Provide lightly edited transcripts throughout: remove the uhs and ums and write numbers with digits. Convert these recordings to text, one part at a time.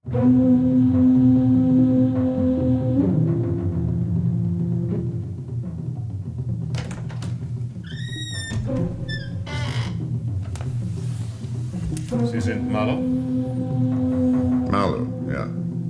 Sie sind Marlowe? Marlowe, ja.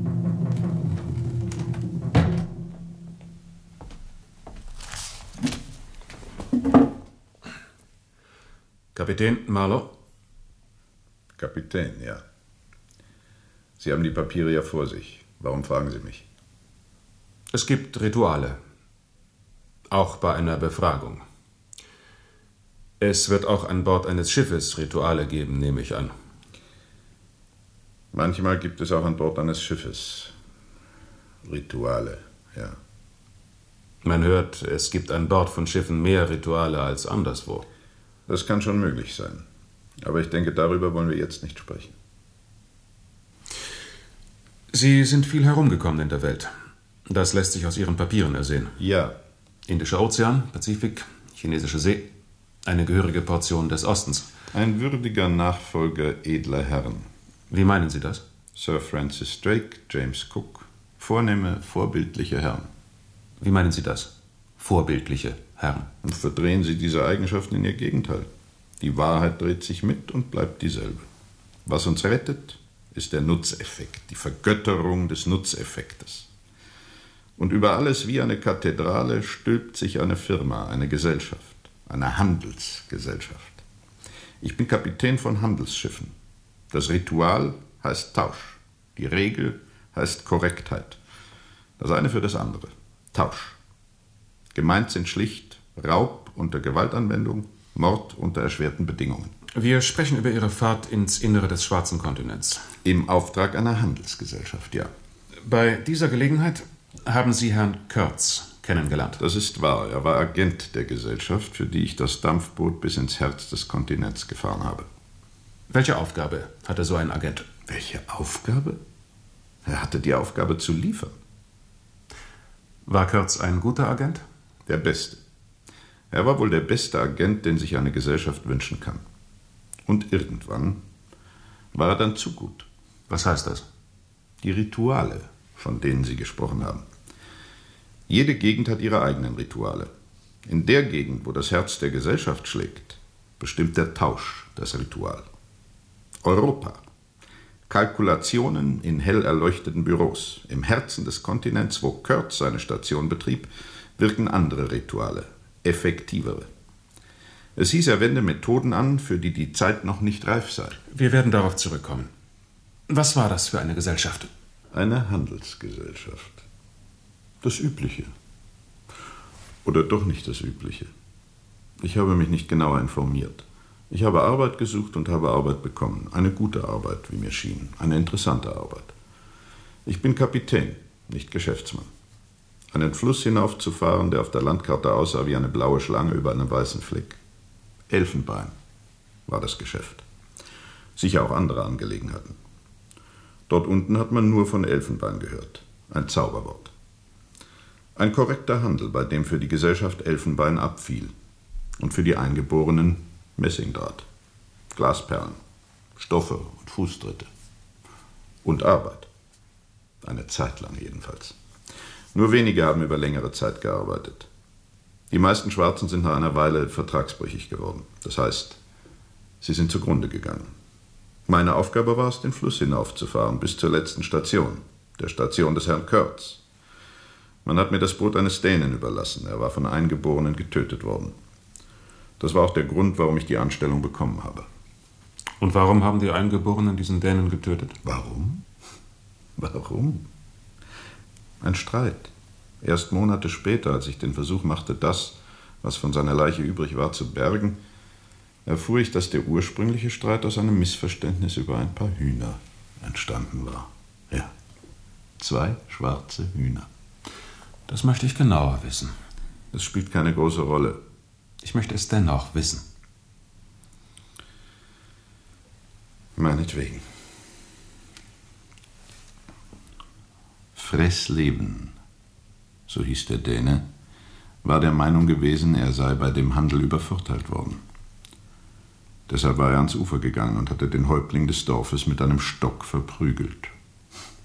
Kapitän Marlowe? Kapitän, ja. Sie haben die Papiere ja vor sich. Warum fragen Sie mich? Es gibt Rituale. Auch bei einer Befragung. Es wird auch an Bord eines Schiffes Rituale geben, nehme ich an. Manchmal gibt es auch an Bord eines Schiffes Rituale, ja. Man hört, es gibt an Bord von Schiffen mehr Rituale als anderswo. Das kann schon möglich sein. Aber ich denke, darüber wollen wir jetzt nicht sprechen. Sie sind viel herumgekommen in der Welt. Das lässt sich aus Ihren Papieren ersehen. Ja. Indischer Ozean, Pazifik, Chinesische See, eine gehörige Portion des Ostens. Ein würdiger Nachfolger edler Herren. Wie meinen Sie das? Sir Francis Drake, James Cook, vornehme, vorbildliche Herren. Wie meinen Sie das? Vorbildliche Herren. Und verdrehen Sie diese Eigenschaften in ihr Gegenteil. Die Wahrheit dreht sich mit und bleibt dieselbe. Was uns rettet, ist der Nutzeffekt, die Vergötterung des Nutzeffektes. Und über alles wie eine Kathedrale stülpt sich eine Firma, eine Gesellschaft, eine Handelsgesellschaft. Ich bin Kapitän von Handelsschiffen. Das Ritual heißt Tausch. Die Regel heißt Korrektheit. Das eine für das andere. Tausch. Gemeint sind schlicht Raub unter Gewaltanwendung, Mord unter erschwerten Bedingungen. Wir sprechen über Ihre Fahrt ins Innere des schwarzen Kontinents. Im Auftrag einer Handelsgesellschaft, ja. Bei dieser Gelegenheit haben Sie Herrn Kurtz kennengelernt. Das ist wahr. Er war Agent der Gesellschaft, für die ich das Dampfboot bis ins Herz des Kontinents gefahren habe. Welche Aufgabe hatte so ein Agent? Welche Aufgabe? Er hatte die Aufgabe zu liefern. War Kurtz ein guter Agent? Der Beste. Er war wohl der beste Agent, den sich eine Gesellschaft wünschen kann. Und irgendwann war er dann zu gut. Was heißt das? Die Rituale, von denen Sie gesprochen haben. Jede Gegend hat ihre eigenen Rituale. In der Gegend, wo das Herz der Gesellschaft schlägt, bestimmt der Tausch das Ritual. Europa. Kalkulationen in hell erleuchteten Büros. Im Herzen des Kontinents, wo Kurtz seine Station betrieb, wirken andere Rituale, effektivere. Es hieß, er wende Methoden an, für die die Zeit noch nicht reif sei. Wir werden darauf zurückkommen. Was war das für eine Gesellschaft? Eine Handelsgesellschaft. Das Übliche. Oder doch nicht das Übliche. Ich habe mich nicht genauer informiert. Ich habe Arbeit gesucht und habe Arbeit bekommen. Eine gute Arbeit, wie mir schien. Eine interessante Arbeit. Ich bin Kapitän, nicht Geschäftsmann. Einen Fluss hinaufzufahren, der auf der Landkarte aussah wie eine blaue Schlange über einem weißen Fleck. Elfenbein war das Geschäft. Sicher auch andere Angelegenheiten. Dort unten hat man nur von Elfenbein gehört. Ein Zauberwort. Ein korrekter Handel, bei dem für die Gesellschaft Elfenbein abfiel. Und für die Eingeborenen Messingdraht, Glasperlen, Stoffe und Fußtritte. Und Arbeit. Eine Zeit lang jedenfalls. Nur wenige haben über längere Zeit gearbeitet. Die meisten Schwarzen sind nach einer Weile vertragsbrüchig geworden. Das heißt, sie sind zugrunde gegangen. Meine Aufgabe war es, den Fluss hinaufzufahren, bis zur letzten Station, der Station des Herrn Kurtz. Man hat mir das Boot eines Dänen überlassen. Er war von Eingeborenen getötet worden. Das war auch der Grund, warum ich die Anstellung bekommen habe. Und warum haben die Eingeborenen diesen Dänen getötet? Warum? Warum? Ein Streit. Erst Monate später, als ich den Versuch machte, das, was von seiner Leiche übrig war, zu bergen, erfuhr ich, dass der ursprüngliche Streit aus einem Missverständnis über ein paar Hühner entstanden war. Ja, 2 schwarze Hühner. Das möchte ich genauer wissen. Das spielt keine große Rolle. Ich möchte es dennoch wissen. Meinetwegen. Fressleben, so hieß der Däne, war der Meinung gewesen, er sei bei dem Handel übervorteilt worden. Deshalb war er ans Ufer gegangen und hatte den Häuptling des Dorfes mit einem Stock verprügelt.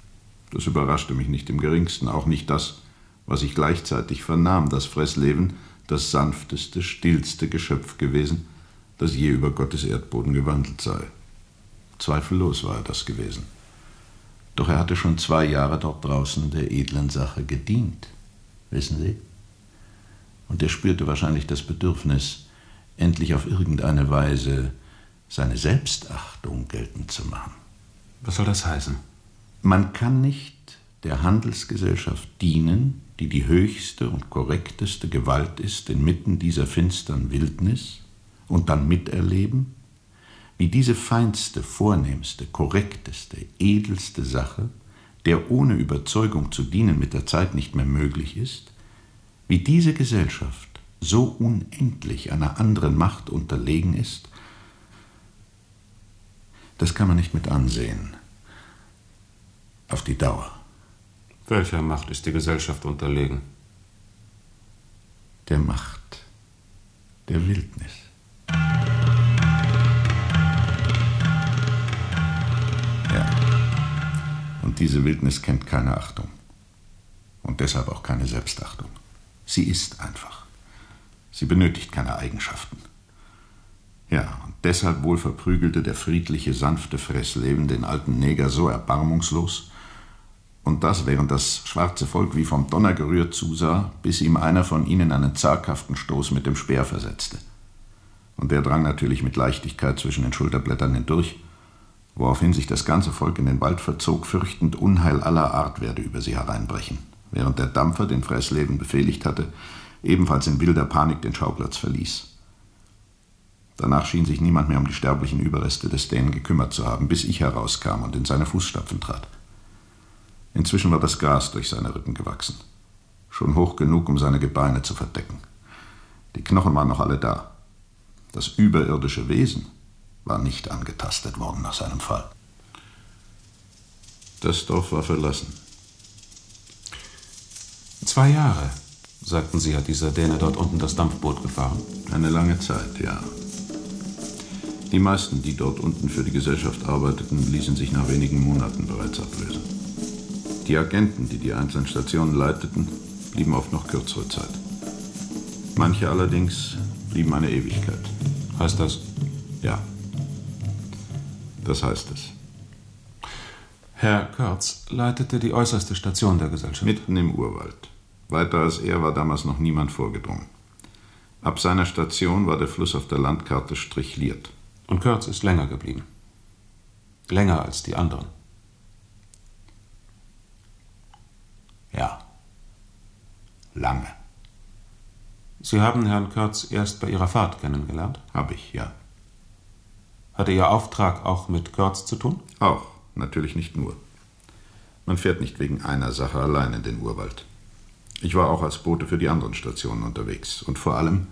Das überraschte mich nicht im geringsten, auch nicht das, was ich gleichzeitig vernahm, dass Freßleven das sanfteste, stillste Geschöpf gewesen, das je über Gottes Erdboden gewandelt sei. Zweifellos war er das gewesen. Doch er hatte schon 2 Jahre dort draußen der edlen Sache gedient, wissen Sie? Und er spürte wahrscheinlich das Bedürfnis, endlich auf irgendeine Weise seine Selbstachtung geltend zu machen. Was soll das heißen? Man kann nicht der Handelsgesellschaft dienen, die die höchste und korrekteste Gewalt ist inmitten dieser finstern Wildnis, und dann miterleben, wie diese feinste, vornehmste, korrekteste, edelste Sache, der ohne Überzeugung zu dienen mit der Zeit nicht mehr möglich ist, wie diese Gesellschaft so unendlich einer anderen Macht unterlegen ist, das kann man nicht mit ansehen. Auf die Dauer. Welcher Macht ist die Gesellschaft unterlegen? Der Macht der Wildnis. Ja. Und diese Wildnis kennt keine Achtung. Und deshalb auch keine Selbstachtung. Sie ist einfach. Sie benötigt keine Eigenschaften. Ja, und deshalb wohl verprügelte der friedliche, sanfte Freßleven den alten Neger so erbarmungslos, und das, während das schwarze Volk wie vom Donner gerührt zusah, bis ihm einer von ihnen einen zaghaften Stoß mit dem Speer versetzte. Und der drang natürlich mit Leichtigkeit zwischen den Schulterblättern hindurch, woraufhin sich das ganze Volk in den Wald verzog, fürchtend Unheil aller Art werde über sie hereinbrechen, während der Dampfer, den Freßleven befehligt hatte, ebenfalls in wilder Panik den Schauplatz verließ. Danach schien sich niemand mehr um die sterblichen Überreste des Dänen gekümmert zu haben, bis ich herauskam und in seine Fußstapfen trat. Inzwischen war das Gras durch seine Rippen gewachsen, schon hoch genug, um seine Gebeine zu verdecken. Die Knochen waren noch alle da. Das überirdische Wesen war nicht angetastet worden nach seinem Fall. Das Dorf war verlassen. 2 Jahre, sagten Sie, hat dieser Däne dort unten das Dampfboot gefahren. Eine lange Zeit, ja. Die meisten, die dort unten für die Gesellschaft arbeiteten, ließen sich nach wenigen Monaten bereits ablösen. Die Agenten, die die einzelnen Stationen leiteten, blieben oft noch kürzere Zeit. Manche allerdings blieben eine Ewigkeit. Heißt das? Ja. Das heißt es. Herr Kurtz leitete die äußerste Station der Gesellschaft. Mitten im Urwald. Weiter als er war damals noch niemand vorgedrungen. Ab seiner Station war der Fluss auf der Landkarte strichliert. Und Kurtz ist länger geblieben. Länger als die anderen. Ja. Lange. Sie haben Herrn Kurtz erst bei Ihrer Fahrt kennengelernt? Hab ich, ja. Hatte Ihr Auftrag auch mit Kurtz zu tun? Auch, natürlich nicht nur. Man fährt nicht wegen einer Sache allein in den Urwald. Ich war auch als Bote für die anderen Stationen unterwegs. Und vor allem,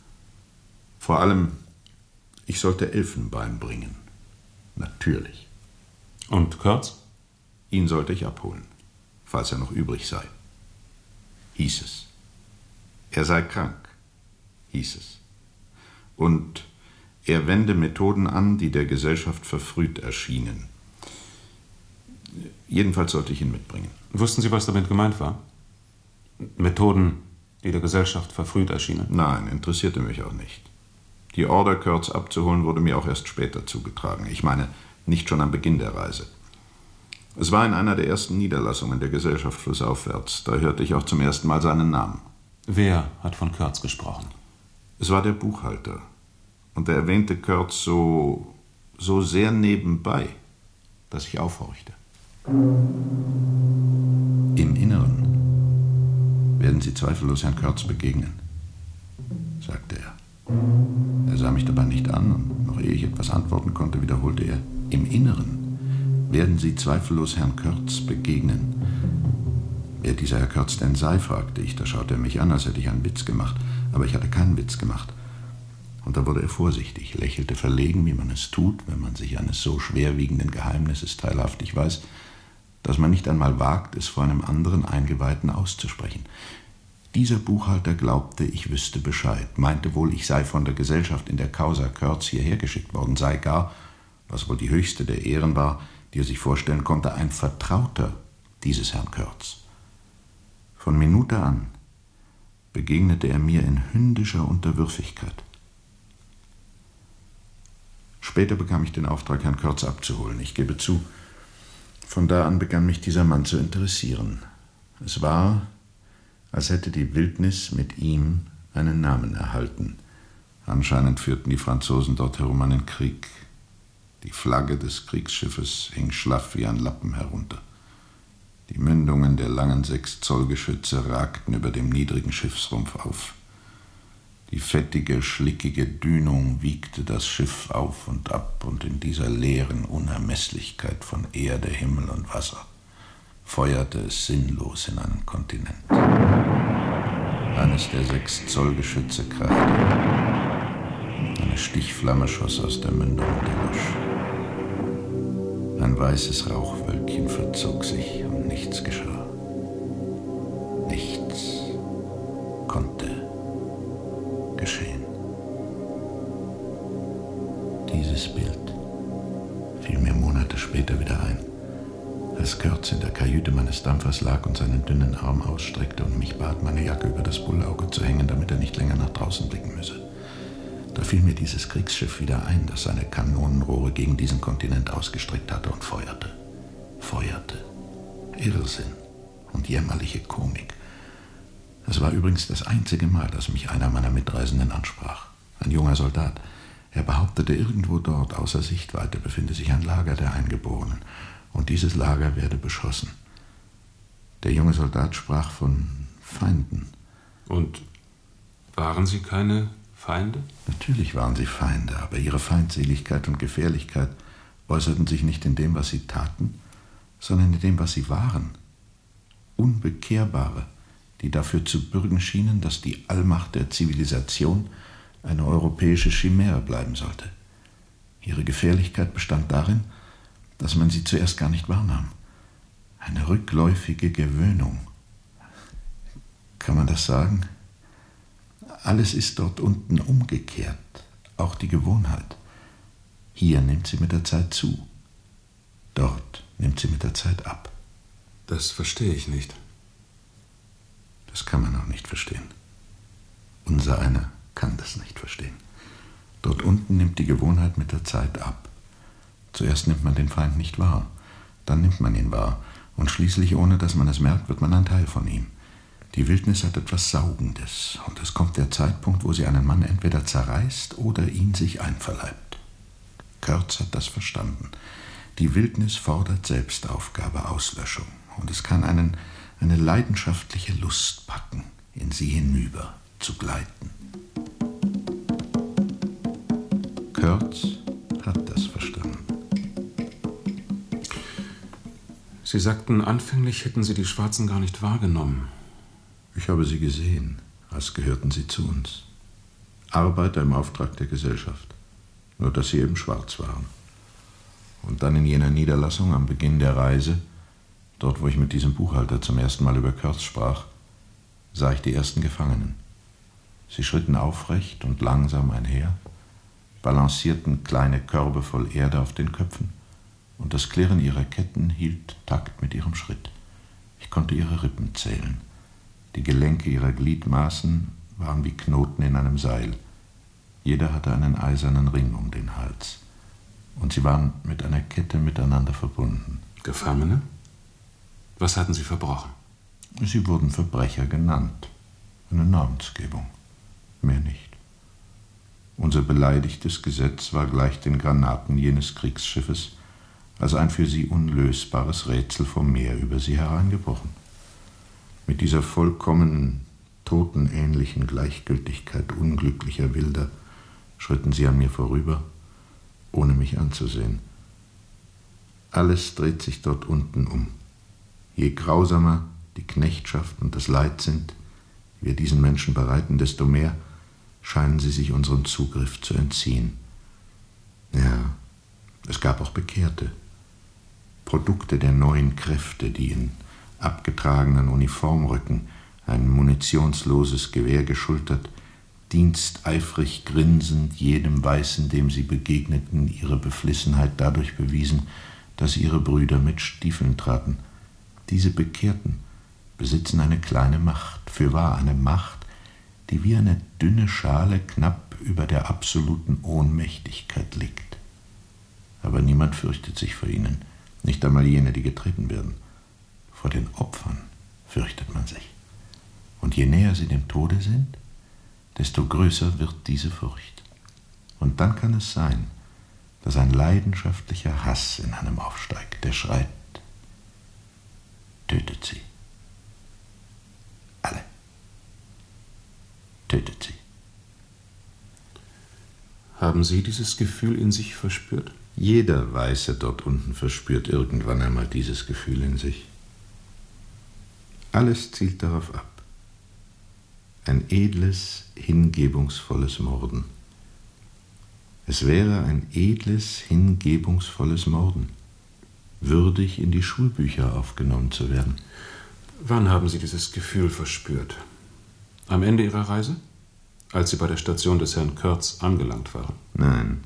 ich sollte Elfenbein bringen. Natürlich. Und Kurtz? Ihn sollte ich abholen, falls er noch übrig sei. Hieß es. Er sei krank, hieß es. Und er wende Methoden an, die der Gesellschaft verfrüht erschienen. Jedenfalls sollte ich ihn mitbringen. Wussten Sie, was damit gemeint war? Methoden, die der Gesellschaft verfrüht erschienen? Nein, interessierte mich auch nicht. Die Order, Kurtz abzuholen, wurde mir auch erst später zugetragen. Ich meine, nicht schon am Beginn der Reise. Es war in einer der ersten Niederlassungen der Gesellschaft flussaufwärts. Da hörte ich auch zum ersten Mal seinen Namen. Wer hat von Kurtz gesprochen? Es war der Buchhalter. Und er erwähnte Kurtz so sehr nebenbei, dass ich aufhorchte. Im Inneren werden Sie zweifellos Herrn Kurtz begegnen, sagte er. Er sah mich dabei nicht an, und noch ehe ich etwas antworten konnte, wiederholte er: Im Inneren werden Sie zweifellos Herrn Kurtz begegnen. Wer dieser Herr Kurtz denn sei, fragte ich. Da schaute er mich an, als hätte ich einen Witz gemacht. Aber ich hatte keinen Witz gemacht. Und da wurde er vorsichtig, lächelte verlegen, wie man es tut, wenn man sich eines so schwerwiegenden Geheimnisses teilhaftig weiß, dass man nicht einmal wagt, es vor einem anderen Eingeweihten auszusprechen. Dieser Buchhalter glaubte, ich wüsste Bescheid, meinte wohl, ich sei von der Gesellschaft in der Causa Kurtz hierher geschickt worden, sei gar, was wohl die höchste der Ehren war, die er sich vorstellen konnte, ein Vertrauter dieses Herrn Kurtz. Von Minute an begegnete er mir in hündischer Unterwürfigkeit. Später bekam ich den Auftrag, Herrn Kurtz abzuholen. Ich gebe zu, von da an begann mich dieser Mann zu interessieren. Es war, als hätte die Wildnis mit ihm einen Namen erhalten. Anscheinend führten die Franzosen dort herum einen Krieg. Die Flagge des Kriegsschiffes hing schlaff wie ein Lappen herunter. Die Mündungen der langen 6-Zoll-Geschütze ragten über dem niedrigen Schiffsrumpf auf. Die fettige, schlickige Dünung wiegte das Schiff auf und ab, und in dieser leeren Unermesslichkeit von Erde, Himmel und Wasser feuerte es sinnlos in einen Kontinent. Eines der 6-Zoll-Geschütze krachte. Eine Stichflamme schoss aus der Mündung und erlosch. Ein weißes Rauchwölkchen verzog sich und nichts geschah. Nichts konnte geschehen. Dieses Bild fiel mir Monate später wieder ein, als Kurtz in der Kajüte meines Dampfers lag und seinen dünnen Arm ausstreckte und mich bat, meine Jacke über das Bullauge zu hängen, damit er nicht länger nach draußen blicken müsse. Da fiel mir dieses Kriegsschiff wieder ein, das seine Kanonenrohre gegen diesen Kontinent ausgestreckt hatte und feuerte. Feuerte. Irrsinn und jämmerliche Komik. Es war übrigens das einzige Mal, dass mich einer meiner Mitreisenden ansprach. Ein junger Soldat. Er behauptete, irgendwo dort außer Sichtweite befinde sich ein Lager der Eingeborenen, und dieses Lager werde beschossen. Der junge Soldat sprach von Feinden. Und waren Sie keine Feinde? Natürlich waren sie Feinde, aber ihre Feindseligkeit und Gefährlichkeit äußerten sich nicht in dem, was sie taten, sondern in dem, was sie waren. Unbekehrbare, die dafür zu bürgen schienen, dass die Allmacht der Zivilisation eine europäische Chimäre bleiben sollte. Ihre Gefährlichkeit bestand darin, dass man sie zuerst gar nicht wahrnahm. Eine rückläufige Gewöhnung. Kann man das sagen? Alles ist dort unten umgekehrt, auch die Gewohnheit. Hier nimmt sie mit der Zeit zu, dort nimmt sie mit der Zeit ab. Das verstehe ich nicht. Das kann man auch nicht verstehen. Unser einer kann das nicht verstehen. Dort unten nimmt die Gewohnheit mit der Zeit ab. Zuerst nimmt man den Feind nicht wahr, dann nimmt man ihn wahr, und schließlich, ohne dass man es merkt, wird man ein Teil von ihm. Die Wildnis hat etwas Saugendes, und es kommt der Zeitpunkt, wo sie einen Mann entweder zerreißt oder ihn sich einverleibt. Kurtz hat das verstanden. Die Wildnis fordert Selbstaufgabe, Auslöschung, und es kann eine leidenschaftliche Lust packen, in sie hinüber zu gleiten. Kurtz hat das verstanden. Sie sagten, anfänglich hätten Sie die Schwarzen gar nicht wahrgenommen. Ich habe sie gesehen, als gehörten sie zu uns. Arbeiter im Auftrag der Gesellschaft, nur dass sie eben schwarz waren. Und dann in jener Niederlassung am Beginn der Reise, dort wo ich mit diesem Buchhalter zum ersten Mal über Kurtz sprach, sah ich die ersten Gefangenen. Sie schritten aufrecht und langsam einher, balancierten kleine Körbe voll Erde auf den Köpfen, und das Klirren ihrer Ketten hielt Takt mit ihrem Schritt. Ich konnte ihre Rippen zählen. Die Gelenke ihrer Gliedmaßen waren wie Knoten in einem Seil. Jeder hatte einen eisernen Ring um den Hals. Und sie waren mit einer Kette miteinander verbunden. Gefangene? Was hatten sie verbrochen? Sie wurden Verbrecher genannt. Eine Namensgebung. Mehr nicht. Unser beleidigtes Gesetz war gleich den Granaten jenes Kriegsschiffes als ein für sie unlösbares Rätsel vom Meer über sie hereingebrochen. Mit dieser vollkommen totenähnlichen Gleichgültigkeit unglücklicher Wilder schritten sie an mir vorüber, ohne mich anzusehen. Alles dreht sich dort unten um. Je grausamer die Knechtschaft und das Leid sind, die wir diesen Menschen bereiten, desto mehr scheinen sie sich unserem Zugriff zu entziehen. Ja, es gab auch Bekehrte, Produkte der neuen Kräfte, die in abgetragenen Uniformröcken, ein munitionsloses Gewehr geschultert, diensteifrig grinsend jedem Weißen, dem sie begegneten, ihre Beflissenheit dadurch bewiesen, dass ihre Brüder mit Stiefeln traten, Diese Bekehrten besitzen eine kleine Macht, fürwahr eine Macht, die wie eine dünne Schale knapp über der absoluten Ohnmächtigkeit liegt. Aber niemand fürchtet sich vor ihnen, nicht einmal jene, die getreten werden. Vor den Opfern fürchtet man sich. Und je näher sie dem Tode sind, desto größer wird diese Furcht. Und dann kann es sein, dass ein leidenschaftlicher Hass in einem aufsteigt, der schreit: Tötet sie. Alle. Tötet sie. Haben Sie dieses Gefühl in sich verspürt? Jeder Weiße dort unten verspürt irgendwann einmal dieses Gefühl in sich. Alles zielt darauf ab. Ein edles, hingebungsvolles Morden. Es wäre ein edles, hingebungsvolles Morden, würdig in die Schulbücher aufgenommen zu werden. Wann haben Sie dieses Gefühl verspürt? Am Ende Ihrer Reise? Als Sie bei der Station des Herrn Kurtz angelangt waren? Nein.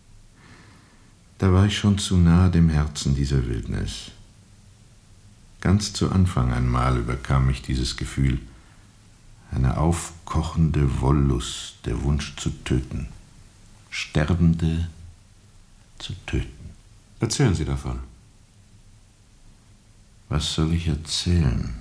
Da war ich schon zu nahe dem Herzen dieser Wildnis. Ganz zu Anfang einmal überkam mich dieses Gefühl, eine aufkochende Wollust, der Wunsch zu töten, Sterbende zu töten. Erzählen Sie davon. Was soll ich erzählen?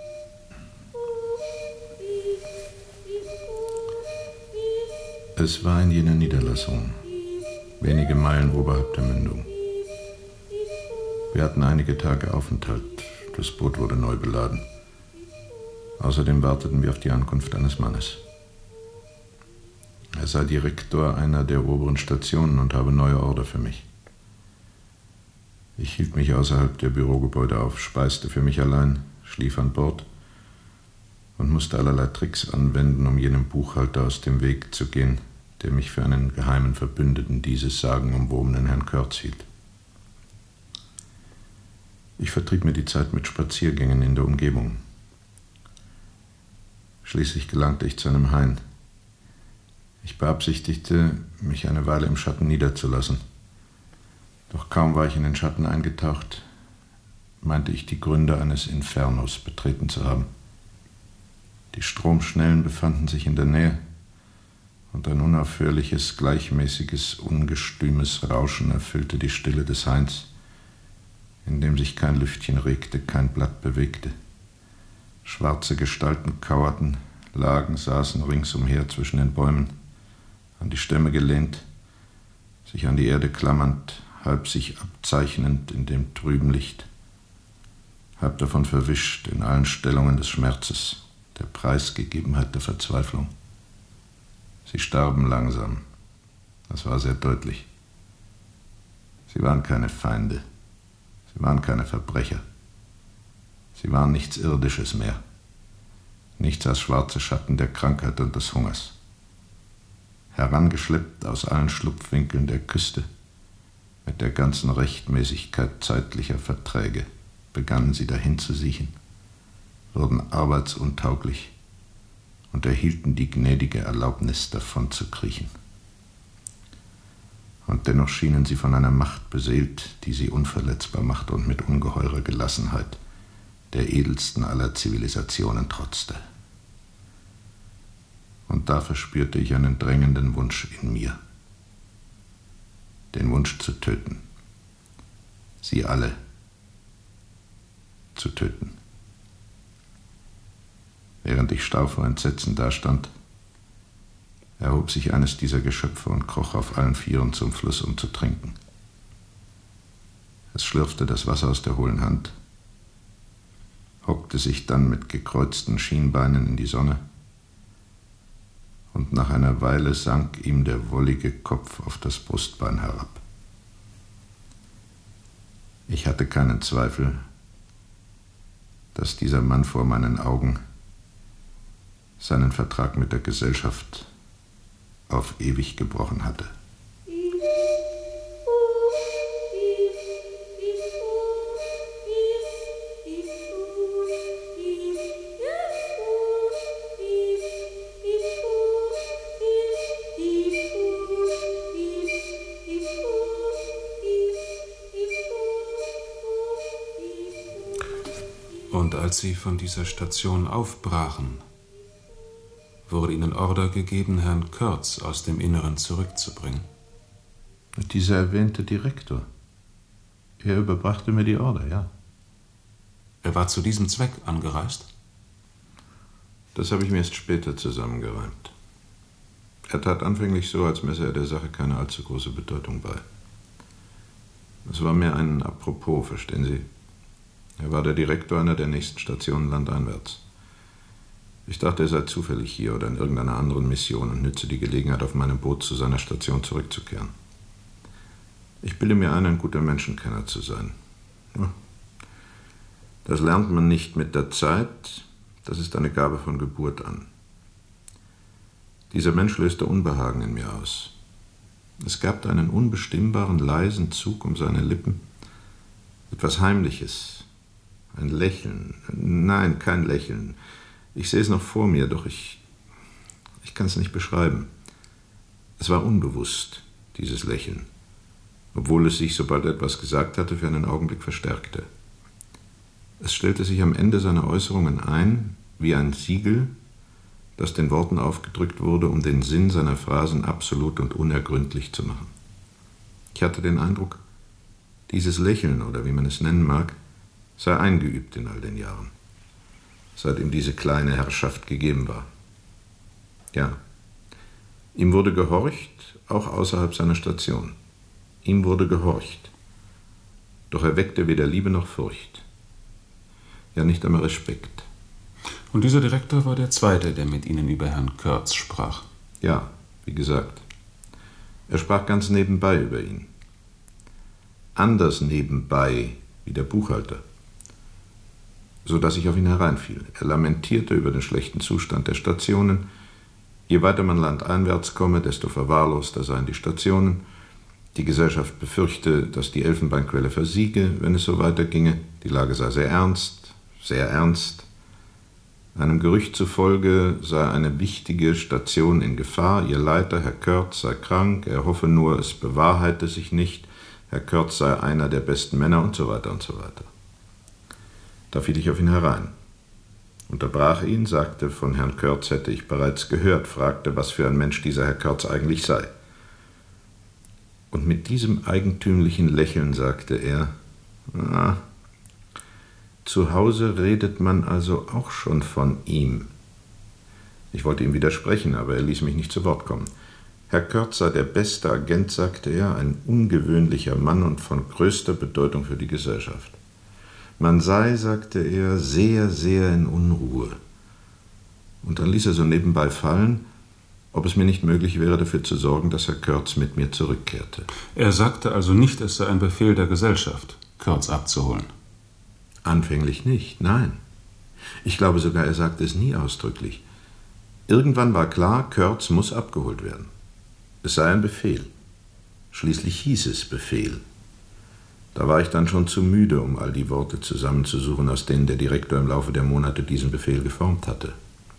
Es war in jener Niederlassung, wenige Meilen oberhalb der Mündung. Wir hatten einige Tage Aufenthalt. Das Boot wurde neu beladen. Außerdem warteten wir auf die Ankunft eines Mannes. Er sei Direktor einer der oberen Stationen und habe neue Order für mich. Ich hielt mich außerhalb der Bürogebäude auf, speiste für mich allein, schlief an Bord und musste allerlei Tricks anwenden, um jenem Buchhalter aus dem Weg zu gehen, der mich für einen geheimen Verbündeten dieses sagenumwobenen Herrn Kurtz hielt. Ich vertrieb mir die Zeit mit Spaziergängen in der Umgebung. Schließlich gelangte ich zu einem Hain. Ich beabsichtigte, mich eine Weile im Schatten niederzulassen. Doch kaum war ich in den Schatten eingetaucht, meinte ich, die Gründe eines Infernos betreten zu haben. Die Stromschnellen befanden sich in der Nähe, und ein unaufhörliches, gleichmäßiges, ungestümes Rauschen erfüllte die Stille des Hains, in dem sich kein Lüftchen regte, kein Blatt bewegte. Schwarze Gestalten kauerten, lagen, saßen ringsumher zwischen den Bäumen, an die Stämme gelehnt, sich an die Erde klammernd, halb sich abzeichnend in dem trüben Licht, halb davon verwischt in allen Stellungen des Schmerzes, der Preisgegebenheit der Verzweiflung. Sie starben langsam, das war sehr deutlich. Sie waren keine Feinde, sie waren keine Verbrecher. Sie waren nichts Irdisches mehr, nichts als schwarze Schatten der Krankheit und des Hungers. Herangeschleppt aus allen Schlupfwinkeln der Küste, mit der ganzen Rechtmäßigkeit zeitlicher Verträge, begannen sie dahin zu siechen, wurden arbeitsuntauglich und erhielten die gnädige Erlaubnis, davon zu kriechen. Und dennoch schienen sie von einer Macht beseelt, die sie unverletzbar machte und mit ungeheurer Gelassenheit der edelsten aller Zivilisationen trotzte. Und da verspürte ich einen drängenden Wunsch in mir. Den Wunsch zu töten. Sie alle zu töten. Während ich starr vor Entsetzen dastand, erhob sich eines dieser Geschöpfe und kroch auf allen Vieren zum Fluss, um zu trinken. Es schlürfte das Wasser aus der hohlen Hand, hockte sich dann mit gekreuzten Schienbeinen in die Sonne, und nach einer Weile sank ihm der wollige Kopf auf das Brustbein herab. Ich hatte keinen Zweifel, dass dieser Mann vor meinen Augen seinen Vertrag mit der Gesellschaft auf ewig gebrochen hatte. Und als Sie von dieser Station aufbrachen, wurde Ihnen Order gegeben, Herrn Kurtz aus dem Inneren zurückzubringen? Dieser erwähnte Direktor. Er überbrachte mir die Order, ja. Er war zu diesem Zweck angereist? Das habe ich mir erst später zusammengereimt. Er tat anfänglich so, als messe er der Sache keine allzu große Bedeutung bei. Es war mehr ein Apropos, verstehen Sie? Er war der Direktor einer der nächsten Stationen landeinwärts. Ich dachte, er sei zufällig hier oder in irgendeiner anderen Mission und nütze die Gelegenheit, auf meinem Boot zu seiner Station zurückzukehren. Ich bilde mir ein guter Menschenkenner zu sein. Ja. Das lernt man nicht mit der Zeit, das ist eine Gabe von Geburt an. Dieser Mensch löste Unbehagen in mir aus. Es gab da einen unbestimmbaren, leisen Zug um seine Lippen, etwas Heimliches, ein Lächeln. Nein, kein Lächeln. Ich sehe es noch vor mir, doch ich kann es nicht beschreiben. Es war unbewusst, dieses Lächeln, obwohl es sich, sobald er etwas gesagt hatte, für einen Augenblick verstärkte. Es stellte sich am Ende seiner Äußerungen ein, wie ein Siegel, das den Worten aufgedrückt wurde, um den Sinn seiner Phrasen absolut und unergründlich zu machen. Ich hatte den Eindruck, dieses Lächeln, oder wie man es nennen mag, sei eingeübt in all den Jahren, seit ihm diese kleine Herrschaft gegeben war. Ja, ihm wurde gehorcht, auch außerhalb seiner Station. Ihm wurde gehorcht. Doch er weckte weder Liebe noch Furcht. Ja, nicht einmal Respekt. Und dieser Direktor war der zweite, der mit Ihnen über Herrn Kurtz sprach? Ja, wie gesagt. Er sprach ganz nebenbei über ihn. Anders nebenbei wie der Buchhalter, so dass ich auf ihn hereinfiel. Er lamentierte über den schlechten Zustand der Stationen. Je weiter man landeinwärts komme, desto verwahrloster seien die Stationen. Die Gesellschaft befürchte, dass die Elfenbeinquelle versiege, wenn es so weiterginge. Die Lage sei sehr ernst, sehr ernst. Einem Gerücht zufolge sei eine wichtige Station in Gefahr. Ihr Leiter, Herr Kurtz, sei krank. Er hoffe nur, es bewahrheite sich nicht. Herr Kurtz sei einer der besten Männer und so weiter und so weiter. Da fiel ich auf ihn herein, unterbrach ihn, sagte, von Herrn Kurtz hätte ich bereits gehört, fragte, was für ein Mensch dieser Herr Kurtz eigentlich sei. Und mit diesem eigentümlichen Lächeln sagte er, zu Hause redet man also auch schon von ihm. Ich wollte ihm widersprechen, aber er ließ mich nicht zu Wort kommen. Herr Kurtz sei der beste Agent, sagte er, ein ungewöhnlicher Mann und von größter Bedeutung für die Gesellschaft. Man sei, sagte er, sehr, sehr in Unruhe. Und dann ließ er so nebenbei fallen, ob es mir nicht möglich wäre, dafür zu sorgen, dass Herr Kurtz mit mir zurückkehrte. Er sagte also nicht, es sei ein Befehl der Gesellschaft, Kurtz abzuholen? Anfänglich nicht, nein. Ich glaube sogar, er sagte es nie ausdrücklich. Irgendwann war klar, Kurtz muss abgeholt werden. Es sei ein Befehl. Schließlich hieß es Befehl. Da war ich dann schon zu müde, um all die Worte zusammenzusuchen, aus denen der Direktor im Laufe der Monate diesen Befehl geformt hatte.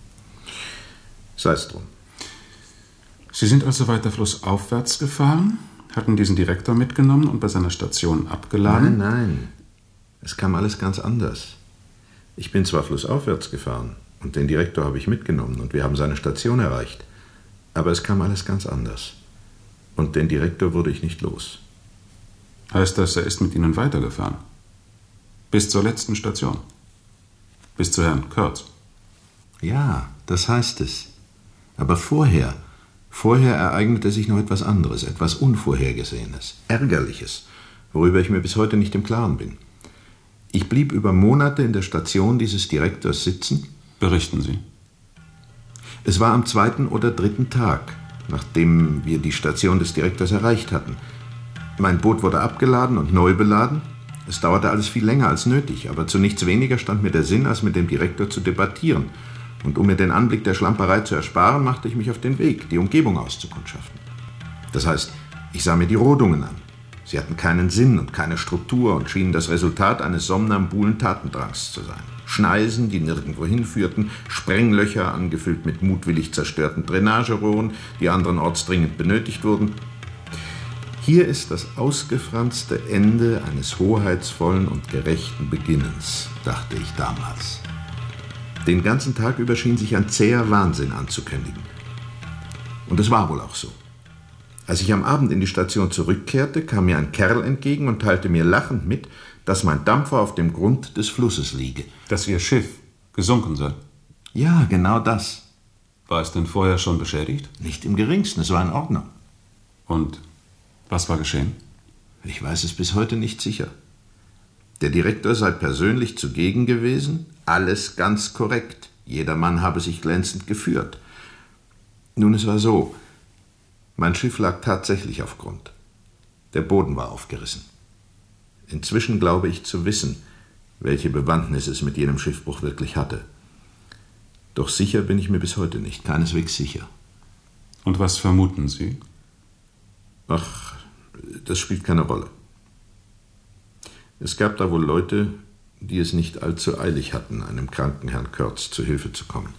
Sei's drum. Sie sind also weiter flussaufwärts gefahren, hatten diesen Direktor mitgenommen und bei seiner Station abgeladen? Nein. Es kam alles ganz anders. Ich bin zwar flussaufwärts gefahren und den Direktor habe ich mitgenommen und wir haben seine Station erreicht, aber es kam alles ganz anders. Und den Direktor wurde ich nicht los. Heißt das, er ist mit Ihnen weitergefahren? Bis zur letzten Station? Bis zu Herrn Kurtz? Ja, das heißt es. Aber vorher ereignete sich noch etwas anderes, etwas Unvorhergesehenes, Ärgerliches, worüber ich mir bis heute nicht im Klaren bin. Ich blieb über Monate in der Station dieses Direktors sitzen. Berichten Sie. Es war am 2. oder 3. Tag, nachdem wir die Station des Direktors erreicht hatten. Mein Boot wurde abgeladen und neu beladen. Es dauerte alles viel länger als nötig, aber zu nichts weniger stand mir der Sinn, als mit dem Direktor zu debattieren. Und um mir den Anblick der Schlamperei zu ersparen, machte ich mich auf den Weg, die Umgebung auszukundschaften. Das heißt, ich sah mir die Rodungen an. Sie hatten keinen Sinn und keine Struktur und schienen das Resultat eines somnambulen Tatendrangs zu sein. Schneisen, die nirgendwo hinführten, Sprenglöcher, angefüllt mit mutwillig zerstörten Drainagerohren, die anderenorts dringend benötigt wurden. Hier ist das ausgefranste Ende eines hoheitsvollen und gerechten Beginnens, dachte ich damals. Den ganzen Tag über schien sich ein zäher Wahnsinn anzukündigen. Und es war wohl auch so. Als ich am Abend in die Station zurückkehrte, kam mir ein Kerl entgegen und teilte mir lachend mit, dass mein Dampfer auf dem Grund des Flusses liege. Dass Ihr Schiff gesunken sei? Ja, genau das. War es denn vorher schon beschädigt? Nicht im Geringsten, es war in Ordnung. Und was war geschehen? Ich weiß es bis heute nicht sicher. Der Direktor sei persönlich zugegen gewesen, alles ganz korrekt. Jeder Mann habe sich glänzend geführt. Nun, es war so, mein Schiff lag tatsächlich auf Grund. Der Boden war aufgerissen. Inzwischen glaube ich zu wissen, welche Bewandtnis es mit jenem Schiffbruch wirklich hatte. Doch sicher bin ich mir bis heute nicht, keineswegs sicher. Und was vermuten Sie? Ach, das spielt keine Rolle. Es gab da wohl Leute, die es nicht allzu eilig hatten, einem kranken Herrn Kurtz zu Hilfe zu kommen.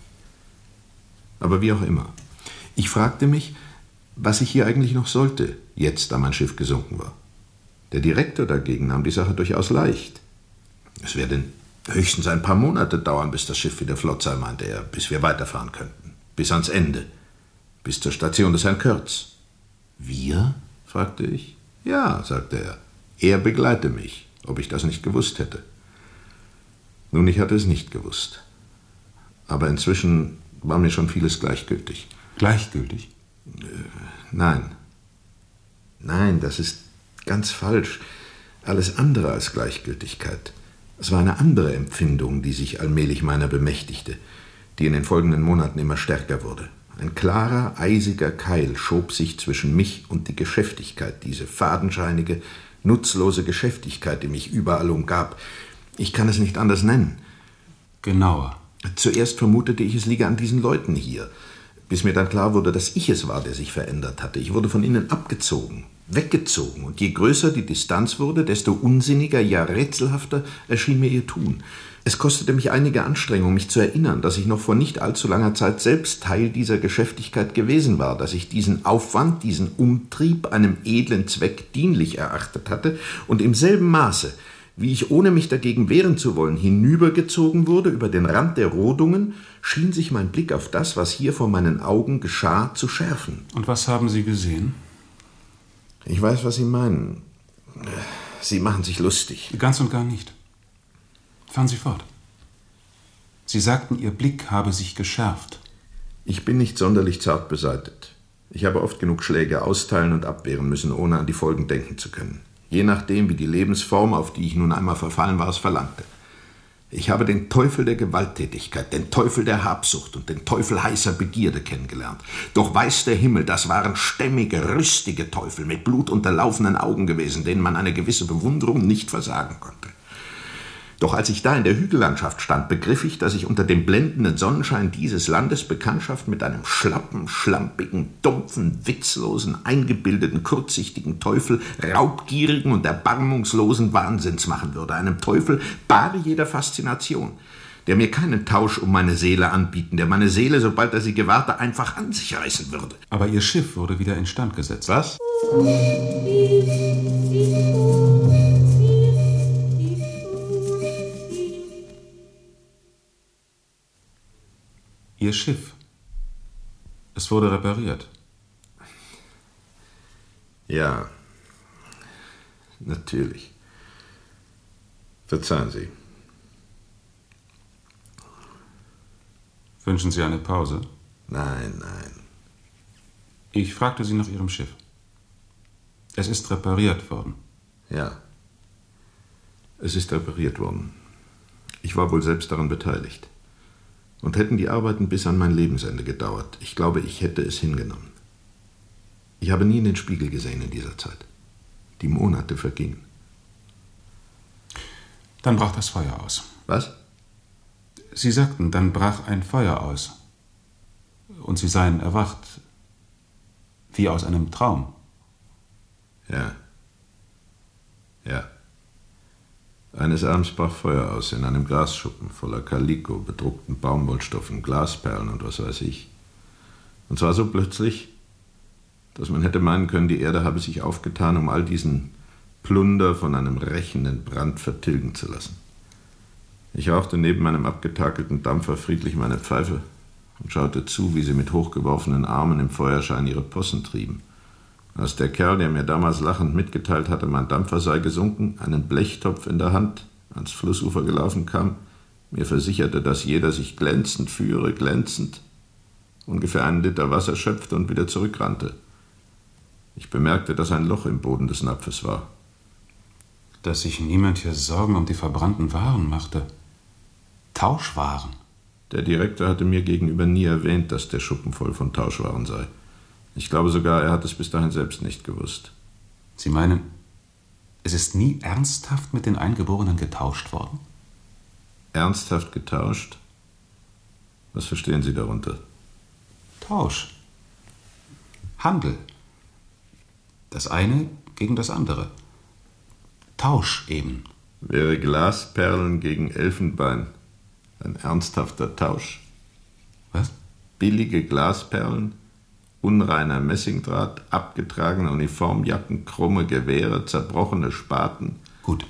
Aber wie auch immer. Ich fragte mich, was ich hier eigentlich noch sollte, jetzt da mein Schiff gesunken war. Der Direktor dagegen nahm die Sache durchaus leicht. Es werde höchstens ein paar Monate dauern, bis das Schiff wieder flott sei, meinte er, bis wir weiterfahren könnten. Bis ans Ende. Bis zur Station des Herrn Kurtz. Wir? Fragte ich. Ja, sagte er. Er begleite mich, ob ich das nicht gewusst hätte. Nun, ich hatte es nicht gewusst. Aber inzwischen war mir schon vieles gleichgültig. Gleichgültig? Nein. Nein, das ist ganz falsch. Alles andere als Gleichgültigkeit. Es war eine andere Empfindung, die sich allmählich meiner bemächtigte, die in den folgenden Monaten immer stärker wurde. Ein klarer, eisiger Keil schob sich zwischen mich und die Geschäftigkeit, diese fadenscheinige, nutzlose Geschäftigkeit, die mich überall umgab. Ich kann es nicht anders nennen. Genauer. Zuerst vermutete ich, es liege an diesen Leuten hier, bis mir dann klar wurde, dass ich es war, der sich verändert hatte. Ich wurde von ihnen abgezogen, weggezogen, und je größer die Distanz wurde, desto unsinniger, ja rätselhafter erschien mir ihr Tun. Es kostete mich einige Anstrengung, mich zu erinnern, dass ich noch vor nicht allzu langer Zeit selbst Teil dieser Geschäftigkeit gewesen war, dass ich diesen Aufwand, diesen Umtrieb einem edlen Zweck dienlich erachtet hatte und im selben Maße, wie ich, ohne mich dagegen wehren zu wollen, hinübergezogen wurde über den Rand der Rodungen, schien sich mein Blick auf das, was hier vor meinen Augen geschah, zu schärfen. Und was haben Sie gesehen? Ich weiß, was Sie meinen. Sie machen sich lustig. Ganz und gar nicht. Fahren Sie fort. Sie sagten, Ihr Blick habe sich geschärft. Ich bin nicht sonderlich zart beseitet. Ich habe oft genug Schläge austeilen und abwehren müssen, ohne an die Folgen denken zu können. Je nachdem, wie die Lebensform, auf die ich nun einmal verfallen war, es verlangte. Ich habe den Teufel der Gewalttätigkeit, den Teufel der Habsucht und den Teufel heißer Begierde kennengelernt. Doch weiß der Himmel, das waren stämmige, rüstige Teufel mit blutunterlaufenen Augen gewesen, denen man eine gewisse Bewunderung nicht versagen konnte. Doch als ich da in der Hügellandschaft stand, begriff ich, dass ich unter dem blendenden Sonnenschein dieses Landes Bekanntschaft mit einem schlappen, schlampigen, dumpfen, witzlosen, eingebildeten, kurzsichtigen Teufel, raubgierigen und erbarmungslosen Wahnsinns machen würde. Einem Teufel bar jeder Faszination, der mir keinen Tausch um meine Seele anbieten, der meine Seele, sobald er sie gewahrte, einfach an sich reißen würde. Aber Ihr Schiff wurde wieder instand gesetzt. Was? Ihr Schiff. Es wurde repariert. Ja, natürlich. Verzeihen Sie. Wünschen Sie eine Pause? Nein, nein. Ich fragte Sie nach Ihrem Schiff. Es ist repariert worden. Ja, es ist repariert worden. Ich war wohl selbst daran beteiligt. Und hätten die Arbeiten bis an mein Lebensende gedauert, ich glaube, ich hätte es hingenommen. Ich habe nie in den Spiegel gesehen in dieser Zeit. Die Monate vergingen. Dann brach das Feuer aus. Was? Sie sagten, dann brach ein Feuer aus. Und Sie seien erwacht, wie aus einem Traum. Ja. Ja. Eines Abends brach Feuer aus in einem Glasschuppen voller Kaliko, bedruckten Baumwollstoffen, Glasperlen und was weiß ich. Und zwar so plötzlich, dass man hätte meinen können, die Erde habe sich aufgetan, um all diesen Plunder von einem rächenden Brand vertilgen zu lassen. Ich rauchte neben meinem abgetakelten Dampfer friedlich meine Pfeife und schaute zu, wie sie mit hochgeworfenen Armen im Feuerschein ihre Possen trieben. Als der Kerl, der mir damals lachend mitgeteilt hatte, mein Dampfer sei gesunken, einen Blechtopf in der Hand, ans Flussufer gelaufen kam, mir versicherte, dass jeder sich glänzend führe, glänzend, ungefähr 1 Liter Wasser schöpfte und wieder zurückrannte. Ich bemerkte, dass ein Loch im Boden des Napfes war. Dass sich niemand hier Sorgen um die verbrannten Waren machte. Tauschwaren. Der Direktor hatte mir gegenüber nie erwähnt, dass der Schuppen voll von Tauschwaren sei. Ich glaube sogar, er hat es bis dahin selbst nicht gewusst. Sie meinen, es ist nie ernsthaft mit den Eingeborenen getauscht worden? Ernsthaft getauscht? Was verstehen Sie darunter? Tausch. Handel. Das eine gegen das andere. Tausch eben. Wäre Glasperlen gegen Elfenbein ein ernsthafter Tausch? Was? Billige Glasperlen, unreiner Messingdraht, abgetragene Uniformjacken, krumme Gewehre, zerbrochene Spaten. Gut.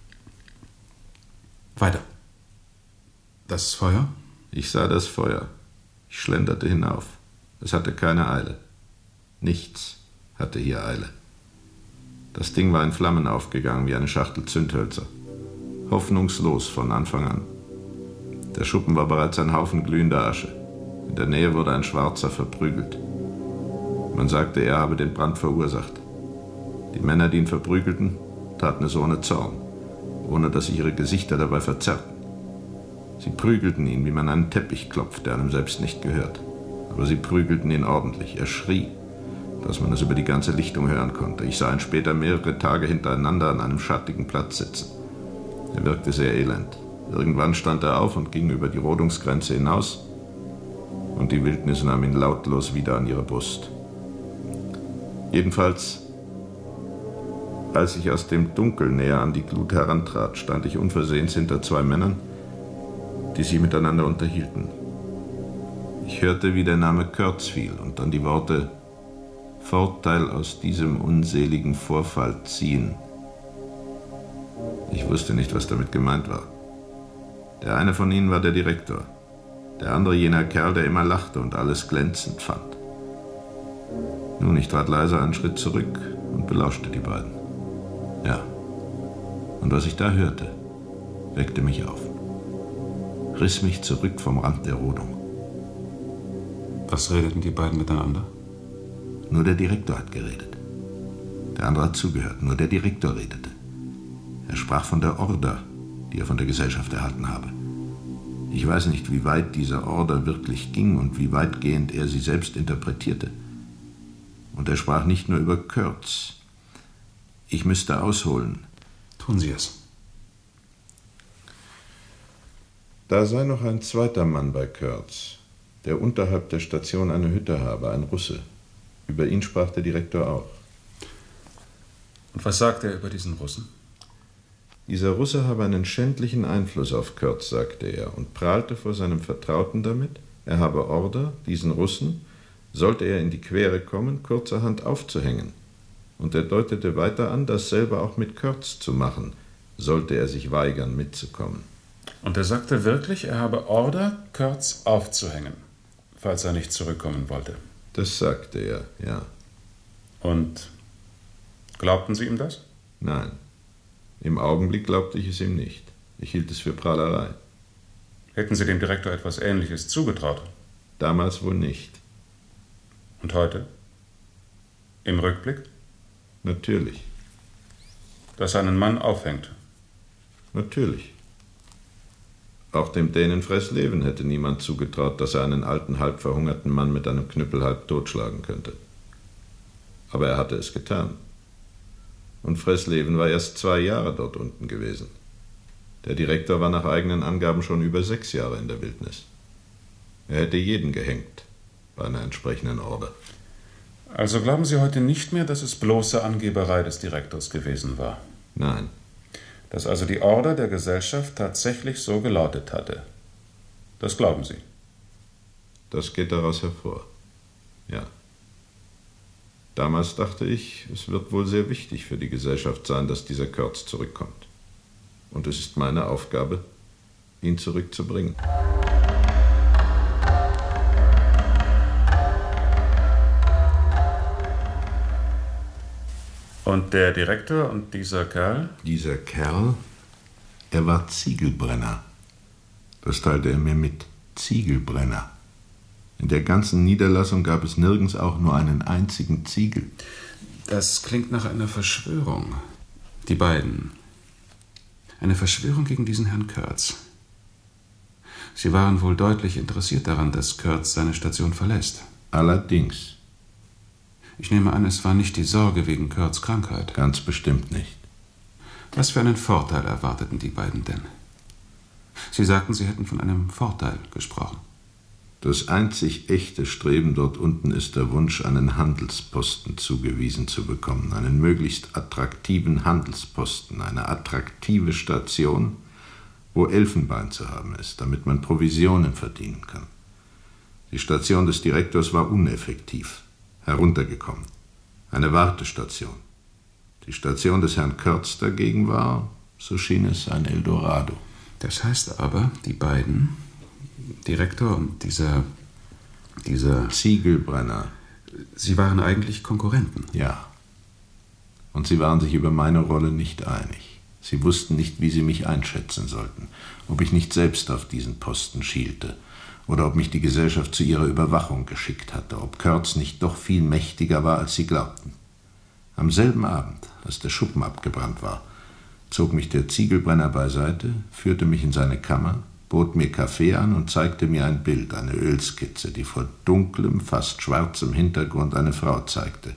Weiter. Das Feuer? Ich sah das Feuer. Ich schlenderte hinauf. Es hatte keine Eile. Nichts hatte hier Eile. Das Ding war in Flammen aufgegangen wie eine Schachtel Zündhölzer. Hoffnungslos von Anfang an. Der Schuppen war bereits ein Haufen glühender Asche. In der Nähe wurde ein Schwarzer verprügelt. Man sagte, er habe den Brand verursacht. Die Männer, die ihn verprügelten, taten es ohne Zorn, ohne dass sich ihre Gesichter dabei verzerrten. Sie prügelten ihn, wie man einen Teppich klopft, der einem selbst nicht gehört. Aber sie prügelten ihn ordentlich. Er schrie, dass man es über die ganze Lichtung hören konnte. Ich sah ihn später mehrere Tage hintereinander an einem schattigen Platz sitzen. Er wirkte sehr elend. Irgendwann stand er auf und ging über die Rodungsgrenze hinaus, und die Wildnis nahm ihn lautlos wieder an ihre Brust. Jedenfalls, als ich aus dem Dunkel näher an die Glut herantrat, stand ich unversehens hinter 2 Männern, die sich miteinander unterhielten. Ich hörte, wie der Name Kurtz fiel und dann die Worte »Vorteil aus diesem unseligen Vorfall ziehen«. Ich wusste nicht, was damit gemeint war. Der eine von ihnen war der Direktor, der andere jener Kerl, der immer lachte und alles glänzend fand. Nun, ich trat leise einen Schritt zurück und belauschte die beiden. Ja, und was ich da hörte, weckte mich auf, riss mich zurück vom Rand der Rodung. Was redeten die beiden miteinander? Nur der Direktor hat geredet. Der andere hat zugehört, nur der Direktor redete. Er sprach von der Order, die er von der Gesellschaft erhalten habe. Ich weiß nicht, wie weit diese Order wirklich ging und wie weitgehend er sie selbst interpretierte. Und er sprach nicht nur über Kurtz. Ich müsste ausholen. Tun Sie es. Da sei noch ein zweiter Mann bei Kurtz, der unterhalb der Station eine Hütte habe, ein Russe. Über ihn sprach der Direktor auch. Und was sagte er über diesen Russen? Dieser Russe habe einen schändlichen Einfluss auf Kurtz, sagte er, und prahlte vor seinem Vertrauten damit, er habe Order, diesen Russen, sollte er in die Quere kommen, kurzerhand aufzuhängen. Und er deutete weiter an, dasselbe auch mit Kurtz zu machen, sollte er sich weigern, mitzukommen. Und er sagte wirklich, er habe Order, Kurtz aufzuhängen, falls er nicht zurückkommen wollte? Das sagte er, ja. Und glaubten Sie ihm das? Nein. Im Augenblick glaubte ich es ihm nicht. Ich hielt es für Prahlerei. Hätten Sie dem Direktor etwas Ähnliches zugetraut? Damals wohl nicht. Und heute? Im Rückblick? Natürlich. Dass er einen Mann aufhängt? Natürlich. Auch dem Dänen Fresleben hätte niemand zugetraut, dass er einen alten, halb verhungerten Mann mit einem Knüppel halb totschlagen könnte. Aber er hatte es getan. Und Fresleben war erst 2 Jahre dort unten gewesen. Der Direktor war nach eigenen Angaben schon über 6 Jahre in der Wildnis. Er hätte jeden gehängt bei einer entsprechenden Order. Also glauben Sie heute nicht mehr, dass es bloße Angeberei des Direktors gewesen war? Nein. Dass also die Order der Gesellschaft tatsächlich so gelautet hatte? Das glauben Sie? Das geht daraus hervor. Ja. Damals dachte ich, es wird wohl sehr wichtig für die Gesellschaft sein, dass dieser Kurtz zurückkommt. Und es ist meine Aufgabe, ihn zurückzubringen. Und der Direktor und dieser Kerl? Dieser Kerl, er war Ziegelbrenner. Das teilte er mir mit. Ziegelbrenner. In der ganzen Niederlassung gab es nirgends auch nur einen einzigen Ziegel. Das klingt nach einer Verschwörung. Die beiden. Eine Verschwörung gegen diesen Herrn Kurtz. Sie waren wohl deutlich interessiert daran, dass Kurtz seine Station verlässt. Allerdings. Ich nehme an, es war nicht die Sorge wegen Kurtz' Krankheit. Ganz bestimmt nicht. Was für einen Vorteil erwarteten die beiden denn? Sie sagten, Sie hätten von einem Vorteil gesprochen. Das einzig echte Streben dort unten ist der Wunsch, einen Handelsposten zugewiesen zu bekommen, einen möglichst attraktiven Handelsposten, eine attraktive Station, wo Elfenbein zu haben ist, damit man Provisionen verdienen kann. Die Station des Direktors war uneffektiv, heruntergekommen, eine Wartestation. Die Station des Herrn Kurtz dagegen war, so schien es, ein Eldorado. Das heißt aber, die beiden, Direktor und dieser Ziegelbrenner. Sie waren eigentlich Konkurrenten. Ja. Und sie waren sich über meine Rolle nicht einig. Sie wussten nicht, wie sie mich einschätzen sollten, ob ich nicht selbst auf diesen Posten schielte oder ob mich die Gesellschaft zu ihrer Überwachung geschickt hatte, ob Kurtz nicht doch viel mächtiger war, als sie glaubten. Am selben Abend, als der Schuppen abgebrannt war, zog mich der Ziegelbrenner beiseite, führte mich in seine Kammer, bot mir Kaffee an und zeigte mir ein Bild, eine Ölskizze, die vor dunklem, fast schwarzem Hintergrund eine Frau zeigte.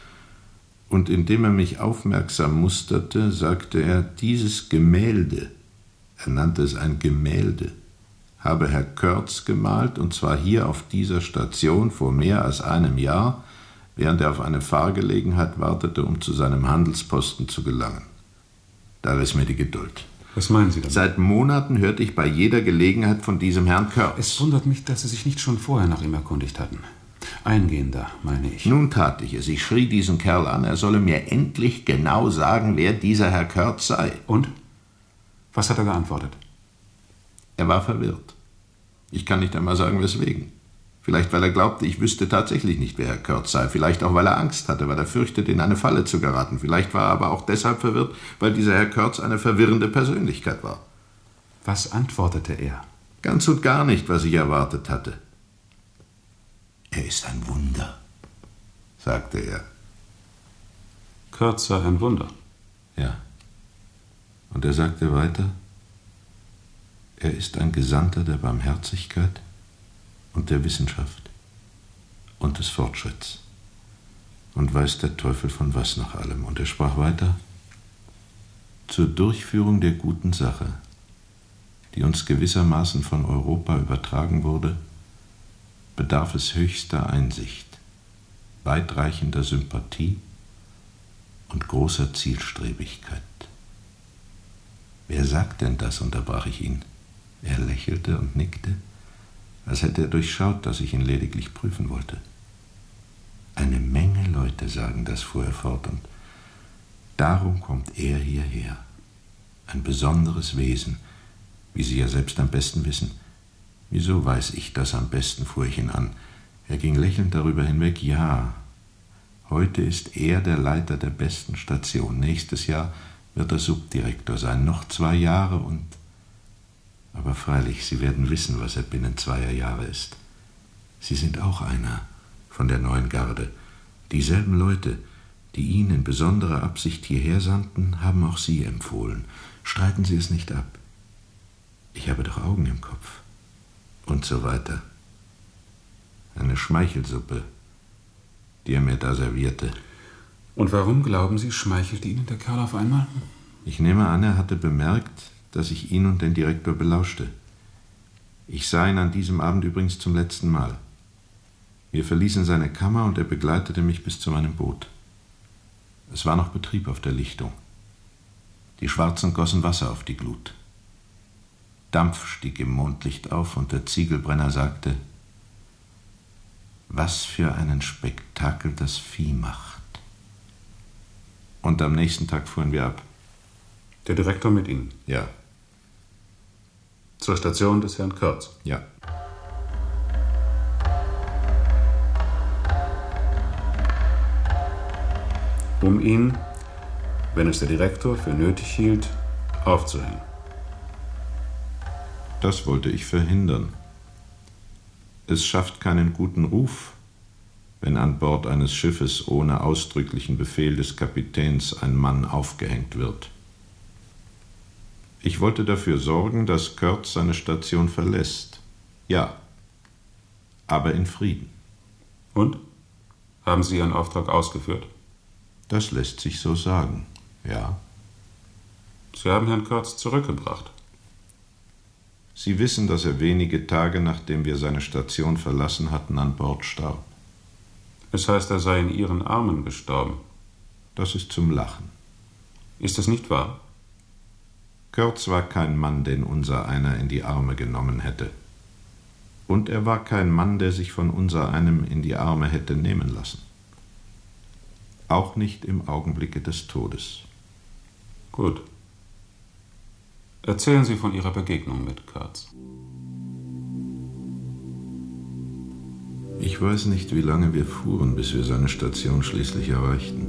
Und indem er mich aufmerksam musterte, sagte er, dieses Gemälde, er nannte es ein Gemälde, habe Herr Kurtz gemalt, und zwar hier auf dieser Station vor mehr als einem Jahr, während er auf eine Fahrgelegenheit wartete, um zu seinem Handelsposten zu gelangen. Da riss mir die Geduld. Was meinen Sie damit? Seit Monaten hörte ich bei jeder Gelegenheit von diesem Herrn Kurtz. Es wundert mich, dass Sie sich nicht schon vorher nach ihm erkundigt hatten. Eingehender, meine ich. Nun tat ich es. Ich schrie diesen Kerl an, er solle mir endlich genau sagen, wer dieser Herr Kurtz sei. Und? Was hat er geantwortet? Er war verwirrt. Ich kann nicht einmal sagen, weswegen. Vielleicht, weil er glaubte, ich wüsste tatsächlich nicht, wer Herr Kurtz sei. Vielleicht auch, weil er Angst hatte, weil er fürchtete, in eine Falle zu geraten. Vielleicht war er aber auch deshalb verwirrt, weil dieser Herr Kurtz eine verwirrende Persönlichkeit war. Was antwortete er? Ganz und gar nicht, was ich erwartet hatte. Er ist ein Wunder, sagte er. Kurtz sei ein Wunder. Ja. Und er sagte weiter, er ist ein Gesandter der Barmherzigkeit und der Wissenschaft und des Fortschritts und weiß der Teufel von was nach allem. Und er sprach weiter, zur Durchführung der guten Sache, die uns gewissermaßen von Europa übertragen wurde, bedarf es höchster Einsicht, weitreichender Sympathie und großer Zielstrebigkeit. Wer sagt denn das? Unterbrach ich ihn. Er lächelte und nickte, als hätte er durchschaut, dass ich ihn lediglich prüfen wollte. Eine Menge Leute sagen das, fuhr er fort, und darum kommt er hierher. Ein besonderes Wesen, wie Sie ja selbst am besten wissen. Wieso weiß ich das am besten, fuhr ich ihn an. Er ging lächelnd darüber hinweg. Ja, heute ist er der Leiter der besten Station. Nächstes Jahr wird er Subdirektor sein. Noch 2 Jahre und... Aber freilich, Sie werden wissen, was er binnen 2 Jahre ist. Sie sind auch einer von der neuen Garde. Dieselben Leute, die ihn in besonderer Absicht hierher sandten, haben auch Sie empfohlen. Streiten Sie es nicht ab. Ich habe doch Augen im Kopf. Und so weiter. Eine Schmeichelsuppe, die er mir da servierte. Und warum, glauben Sie, schmeichelte Ihnen der Kerl auf einmal? Ich nehme an, er hatte bemerkt, dass ich ihn und den Direktor belauschte. Ich sah ihn an diesem Abend übrigens zum letzten Mal. Wir verließen seine Kammer und er begleitete mich bis zu meinem Boot. Es war noch Betrieb auf der Lichtung. Die Schwarzen gossen Wasser auf die Glut. Dampf stieg im Mondlicht auf und der Ziegelbrenner sagte, Was für einen Spektakel das Vieh macht. Und am nächsten Tag fuhren wir ab. Der Direktor mit Ihnen? Ja. Zur Station des Herrn Kurtz? Ja. Um ihn, wenn es der Direktor für nötig hielt, aufzuhängen. Das wollte ich verhindern. Es schafft keinen guten Ruf, wenn an Bord eines Schiffes ohne ausdrücklichen Befehl des Kapitäns ein Mann aufgehängt wird. Ich wollte dafür sorgen, dass Kurtz seine Station verlässt. Ja, aber in Frieden. Und? Haben Sie Ihren Auftrag ausgeführt? Das lässt sich so sagen, ja. Sie haben Herrn Kurtz zurückgebracht. Sie wissen, dass er wenige Tage, nachdem wir seine Station verlassen hatten, an Bord starb. Es heißt, er sei in Ihren Armen gestorben. Das ist zum Lachen. Ist das nicht wahr? Kurtz war kein Mann, den unsereiner in die Arme genommen hätte. Und er war kein Mann, der sich von unsereinem in die Arme hätte nehmen lassen. Auch nicht im Augenblicke des Todes. Gut. Erzählen Sie von Ihrer Begegnung mit Kurtz. Ich weiß nicht, wie lange wir fuhren, bis wir seine Station schließlich erreichten.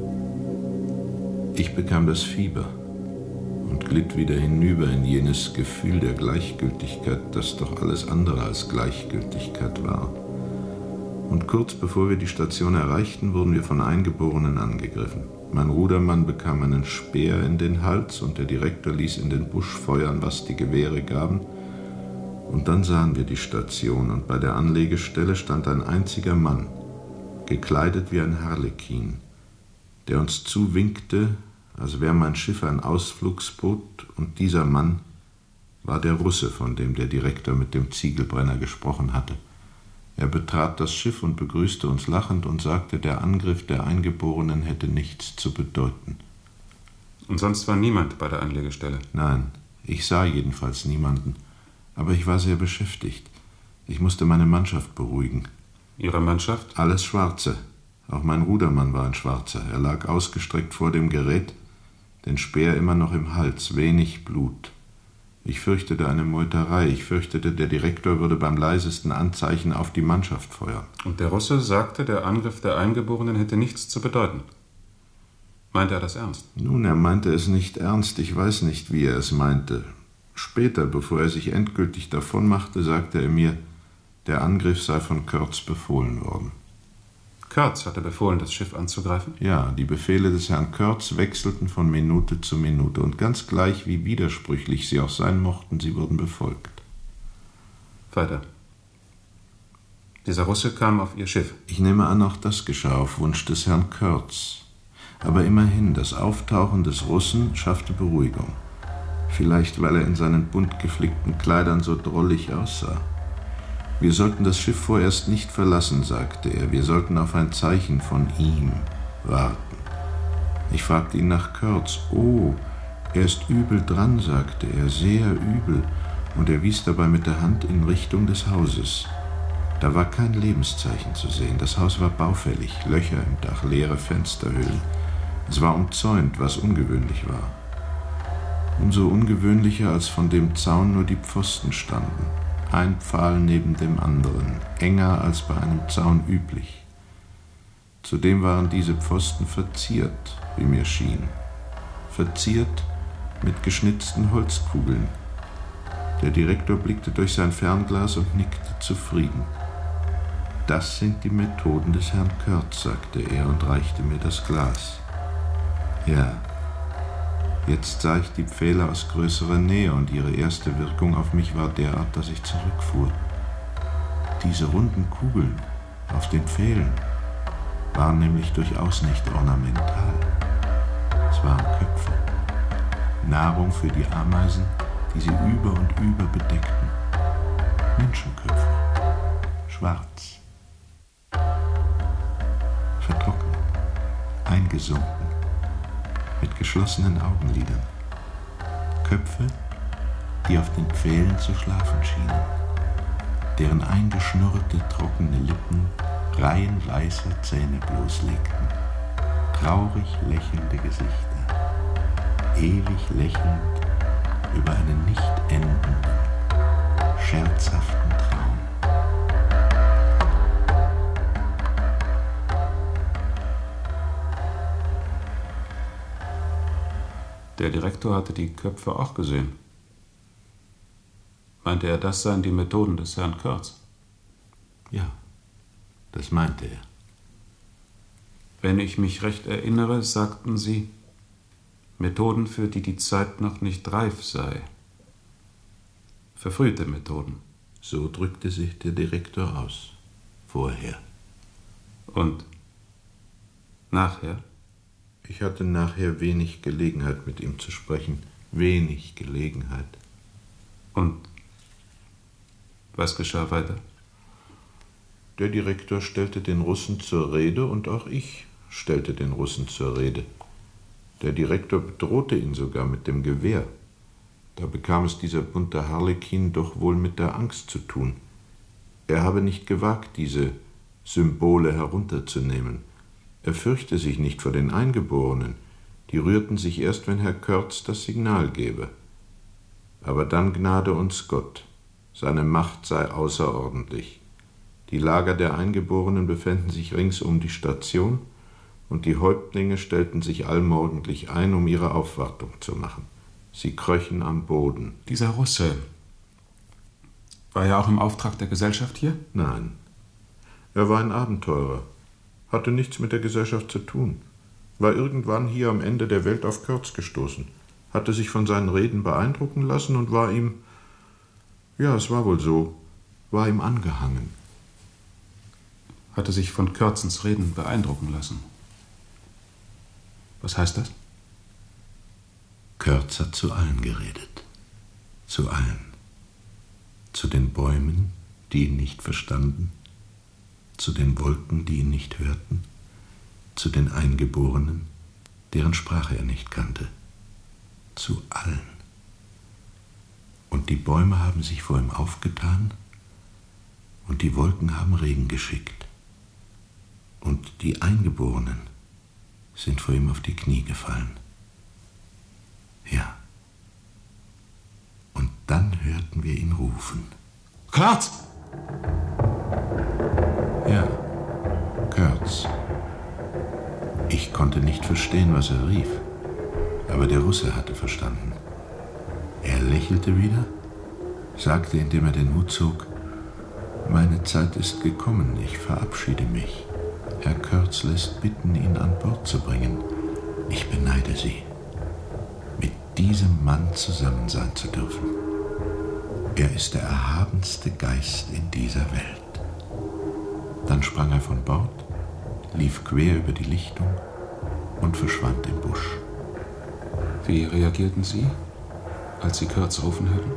Ich bekam das Fieber und glitt wieder hinüber in jenes Gefühl der Gleichgültigkeit, das doch alles andere als Gleichgültigkeit war. Und kurz bevor wir die Station erreichten, wurden wir von Eingeborenen angegriffen. Mein Rudermann bekam einen Speer in den Hals und der Direktor ließ in den Busch feuern, was die Gewehre gaben. Und dann sahen wir die Station und bei der Anlegestelle stand ein einziger Mann, gekleidet wie ein Harlekin, der uns zuwinkte, als wäre mein Schiff ein Ausflugsboot, und dieser Mann war der Russe, von dem der Direktor mit dem Ziegelbrenner gesprochen hatte. Er betrat das Schiff und begrüßte uns lachend und sagte, der Angriff der Eingeborenen hätte nichts zu bedeuten. Und sonst war niemand bei der Anlegestelle? Nein, ich sah jedenfalls niemanden. Aber ich war sehr beschäftigt. Ich musste meine Mannschaft beruhigen. Ihre Mannschaft? Alles Schwarze. Auch mein Rudermann war ein Schwarzer. Er lag ausgestreckt vor dem Gerät, den Speer immer noch im Hals, wenig Blut. Ich fürchtete eine Meuterei. Ich fürchtete, der Direktor würde beim leisesten Anzeichen auf die Mannschaft feuern. Und der Russe sagte, der Angriff der Eingeborenen hätte nichts zu bedeuten. Meinte er das ernst? Nun, er meinte es nicht ernst. Ich weiß nicht, wie er es meinte. Später, bevor er sich endgültig davonmachte, sagte er mir, der Angriff sei von Kurtz befohlen worden. Kurtz hatte befohlen, das Schiff anzugreifen? Ja, die Befehle des Herrn Kurtz wechselten von Minute zu Minute, und ganz gleich, wie widersprüchlich sie auch sein mochten, sie wurden befolgt. Weiter. Dieser Russe kam auf Ihr Schiff. Ich nehme an, auch das geschah auf Wunsch des Herrn Kurtz. Aber immerhin, das Auftauchen des Russen schaffte Beruhigung. Vielleicht, weil er in seinen bunt geflickten Kleidern so drollig aussah. Wir sollten das Schiff vorerst nicht verlassen, sagte er. Wir sollten auf ein Zeichen von ihm warten. Ich fragte ihn nach Kurtz. Oh, er ist übel dran, sagte er, sehr übel. Und er wies dabei mit der Hand in Richtung des Hauses. Da war kein Lebenszeichen zu sehen. Das Haus war baufällig, Löcher im Dach, leere Fensterhöhlen. Es war umzäunt, was ungewöhnlich war. Umso ungewöhnlicher, als von dem Zaun nur die Pfosten standen. Ein Pfahl neben dem anderen, enger als bei einem Zaun üblich. Zudem waren diese Pfosten verziert, wie mir schien. Verziert mit geschnitzten Holzkugeln. Der Direktor blickte durch sein Fernglas und nickte zufrieden. Das sind die Methoden des Herrn Kurtz, sagte er und reichte mir das Glas. Ja. Jetzt sah ich die Pfähle aus größerer Nähe und ihre erste Wirkung auf mich war derart, dass ich zurückfuhr. Diese runden Kugeln auf den Pfählen waren nämlich durchaus nicht ornamental. Es waren Köpfe, Nahrung für die Ameisen, die sie über und über bedeckten. Menschenköpfe, schwarz, vertrocknet, eingesunken, mit geschlossenen Augenlidern. Köpfe, die auf den Pfählen zu schlafen schienen, deren eingeschnurrte, trockene Lippen Reihen weißer Zähne bloßlegten, traurig lächelnde Gesichter, ewig lächelnd über einen nicht endenden, scherzhaften Traum. Der Direktor hatte die Köpfe auch gesehen. Meinte er, das seien die Methoden des Herrn Kurtz? Ja, das meinte er. Wenn ich mich recht erinnere, sagten Sie, Methoden, für die die Zeit noch nicht reif sei. Verfrühte Methoden. So drückte sich der Direktor aus. Vorher. Und nachher? Ich hatte nachher wenig Gelegenheit, mit ihm zu sprechen. Wenig Gelegenheit. Und was geschah weiter? Der Direktor stellte den Russen zur Rede und auch ich stellte den Russen zur Rede. Der Direktor bedrohte ihn sogar mit dem Gewehr. Da bekam es dieser bunte Harlekin doch wohl mit der Angst zu tun. Er habe nicht gewagt, diese Symbole herunterzunehmen. Er fürchte sich nicht vor den Eingeborenen. Die rührten sich erst, wenn Herr Kurtz das Signal gebe. Aber dann gnade uns Gott. Seine Macht sei außerordentlich. Die Lager der Eingeborenen befänden sich rings um die Station, und die Häuptlinge stellten sich allmorgendlich ein, um ihre Aufwartung zu machen. Sie kröchen am Boden. Dieser Russe, war er auch im Auftrag der Gesellschaft hier? Nein. Er war ein Abenteurer, hatte nichts mit der Gesellschaft zu tun, war irgendwann hier am Ende der Welt auf Kurtz gestoßen, hatte sich von seinen Reden beeindrucken lassen und war ihm, ja, es war wohl so, war ihm angehangen. Hatte sich von Kurtzens Reden beeindrucken lassen. Was heißt das? Kurtz hat zu allen geredet. Zu allen. Zu den Bäumen, die ihn nicht verstanden, zu den Wolken, die ihn nicht hörten, zu den Eingeborenen, deren Sprache er nicht kannte. Zu allen. Und die Bäume haben sich vor ihm aufgetan und die Wolken haben Regen geschickt. Und die Eingeborenen sind vor ihm auf die Knie gefallen. Ja. Und dann hörten wir ihn rufen. Kurtz! Ja, Kurtz. Ich konnte nicht verstehen, was er rief, aber der Russe hatte verstanden. Er lächelte wieder, sagte, indem er den Hut zog, meine Zeit ist gekommen, ich verabschiede mich. Herr Kurtz lässt bitten, ihn an Bord zu bringen. Ich beneide Sie, mit diesem Mann zusammen sein zu dürfen. Er ist der erhabenste Geist in dieser Welt. Dann sprang er von Bord, lief quer über die Lichtung und verschwand im Busch. Wie reagierten Sie, als Sie Kurtz rufen hörten?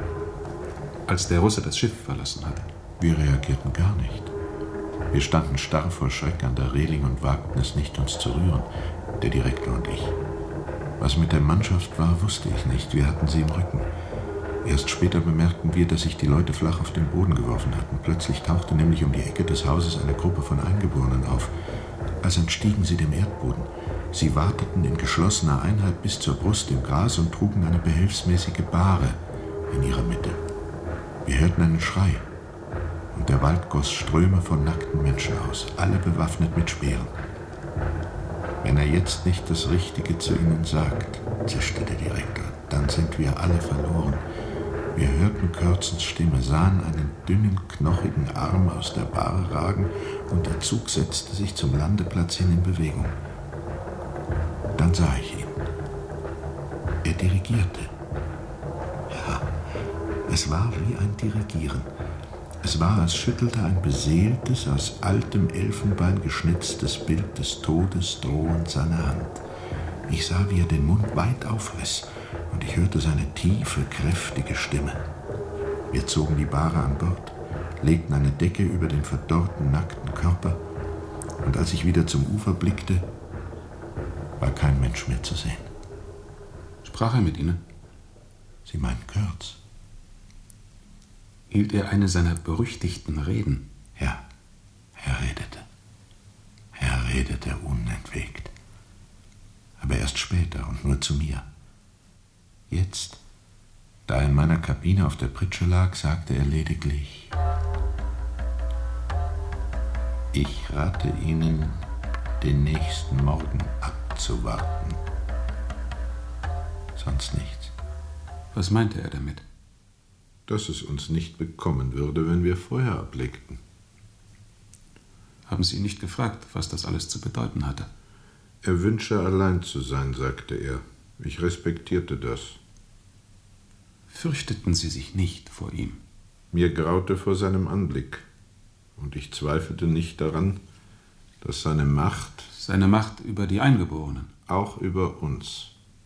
Als der Russe das Schiff verlassen hatte? Wir reagierten gar nicht. Wir standen starr vor Schreck an der Reling und wagten es nicht, uns zu rühren, der Direktor und ich. Was mit der Mannschaft war, wusste ich nicht. Wir hatten sie im Rücken. Erst später bemerkten wir, dass sich die Leute flach auf den Boden geworfen hatten. Plötzlich tauchte nämlich um die Ecke des Hauses eine Gruppe von Eingeborenen auf. Als entstiegen sie dem Erdboden. Sie wateten in geschlossener Einheit bis zur Brust im Gras und trugen eine behelfsmäßige Bahre in ihrer Mitte. Wir hörten einen Schrei. Und der Wald goss Ströme von nackten Menschen aus, alle bewaffnet mit Speeren. Wenn er jetzt nicht das Richtige zu ihnen sagt, zischte der Direktor, dann sind wir alle verloren. Wir hörten Kurtzens Stimme, sahen einen dünnen, knochigen Arm aus der Bahre ragen und der Zug setzte sich zum Landeplatz hin in Bewegung. Dann sah ich ihn. Er dirigierte. Ja, es war wie ein Dirigieren. Es war, als schüttelte ein beseeltes, aus altem Elfenbein geschnitztes Bild des Todes drohend seine Hand. Ich sah, wie er den Mund weit aufriss, und ich hörte seine tiefe, kräftige Stimme. Wir zogen die Bahre an Bord, legten eine Decke über den verdorrten, nackten Körper, und als ich wieder zum Ufer blickte, war kein Mensch mehr zu sehen. Sprach er mit Ihnen? Sie meinen Kurtz? Hielt er eine seiner berüchtigten Reden? Ja, Er redete unentwegt. Aber erst später und nur zu mir. Jetzt, da er in meiner Kabine auf der Pritsche lag, sagte er lediglich: Ich rate Ihnen, den nächsten Morgen abzuwarten. Sonst nichts. Was meinte er damit? Dass es uns nicht bekommen würde, wenn wir Feuer ablegten. Haben Sie ihn nicht gefragt, was das alles zu bedeuten hatte? Er wünsche, allein zu sein, sagte er. Ich respektierte das. Fürchteten Sie sich nicht vor ihm? Mir graute vor seinem Anblick. Und ich zweifelte nicht daran, dass seine Macht... Seine Macht über die Eingeborenen? Auch über uns.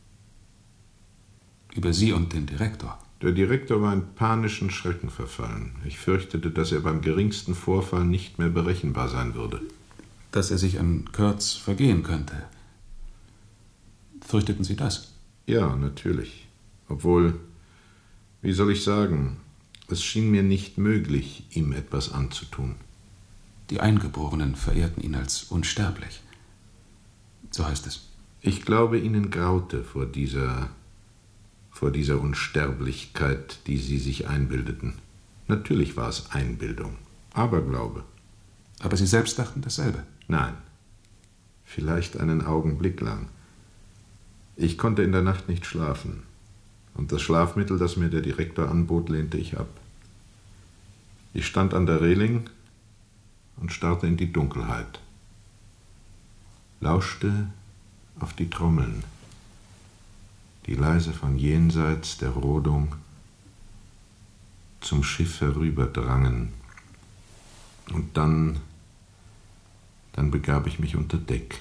Über Sie und den Direktor? Der Direktor war in panischen Schrecken verfallen. Ich fürchtete, dass er beim geringsten Vorfall nicht mehr berechenbar sein würde. Dass er sich an Kurtz vergehen könnte. Fürchteten Sie das? Ja, natürlich. Obwohl, wie soll ich sagen, es schien mir nicht möglich, ihm etwas anzutun. Die Eingeborenen verehrten ihn als unsterblich. So heißt es. Ich glaube, ihnen graute vor dieser Unsterblichkeit, die sie sich einbildeten. Natürlich war es Einbildung, Aberglaube. Aber Sie selbst dachten dasselbe? Nein, vielleicht einen Augenblick lang. Ich konnte in der Nacht nicht schlafen, und das Schlafmittel, das mir der Direktor anbot, lehnte ich ab. Ich stand an der Reling und starrte in die Dunkelheit, lauschte auf die Trommeln, die leise von jenseits der Rodung zum Schiff herüberdrangen. Und dann begab ich mich unter Deck.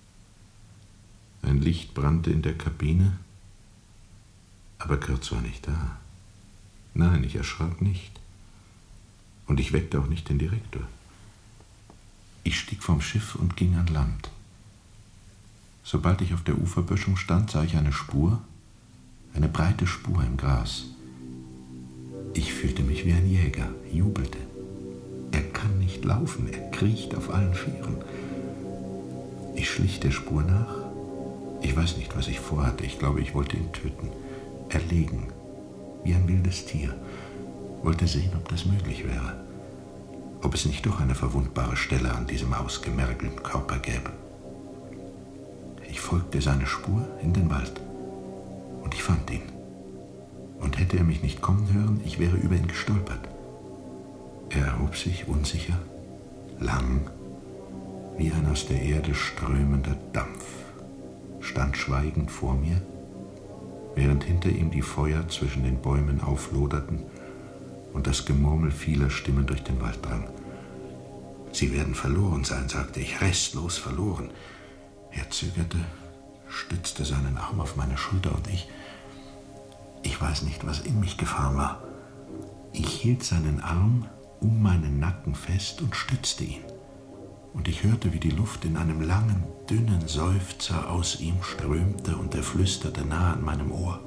Ein Licht brannte in der Kabine, aber Kurtz war nicht da. Nein, ich erschrak nicht. Und ich weckte auch nicht den Direktor. Ich stieg vom Schiff und ging an Land. Sobald ich auf der Uferböschung stand, sah ich eine Spur, eine breite Spur im Gras. Ich fühlte mich wie ein Jäger, jubelte. Er kann nicht laufen, er kriecht auf allen Vieren. Ich schlich der Spur nach. Ich weiß nicht, was ich vorhatte. Ich glaube, ich wollte ihn töten. Erlegen, wie ein wildes Tier. Wollte sehen, ob das möglich wäre. Ob es nicht doch eine verwundbare Stelle an diesem ausgemergelten Körper gäbe. Ich folgte seiner Spur in den Wald. Und ich fand ihn. Und hätte er mich nicht kommen hören, ich wäre über ihn gestolpert. Er erhob sich unsicher, lang, wie ein aus der Erde strömender Dampf, stand schweigend vor mir, während hinter ihm die Feuer zwischen den Bäumen aufloderten und das Gemurmel vieler Stimmen durch den Wald drang. »Sie werden verloren sein«, sagte ich, »restlos verloren.« Er zögerte, stützte seinen Arm auf meine Schulter und ich weiß nicht, was in mich gefahren war. Ich hielt seinen Arm um meinen Nacken fest und stützte ihn. Und ich hörte, wie die Luft in einem langen, dünnen Seufzer aus ihm strömte und er flüsterte nah an meinem Ohr.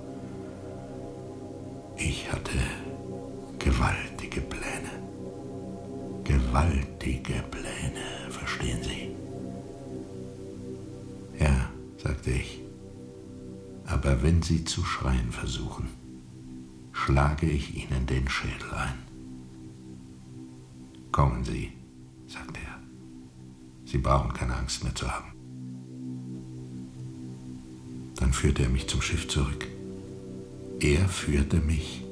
Ich hatte gewaltige Pläne. Gewaltige Pläne, verstehen Sie? Ja, sagte ich. Aber wenn Sie zu schreien versuchen, schlage ich Ihnen den Schädel ein. Kommen Sie, sagte er. Sie brauchen keine Angst mehr zu haben. Dann führte er mich zum Schiff zurück. Er führte mich.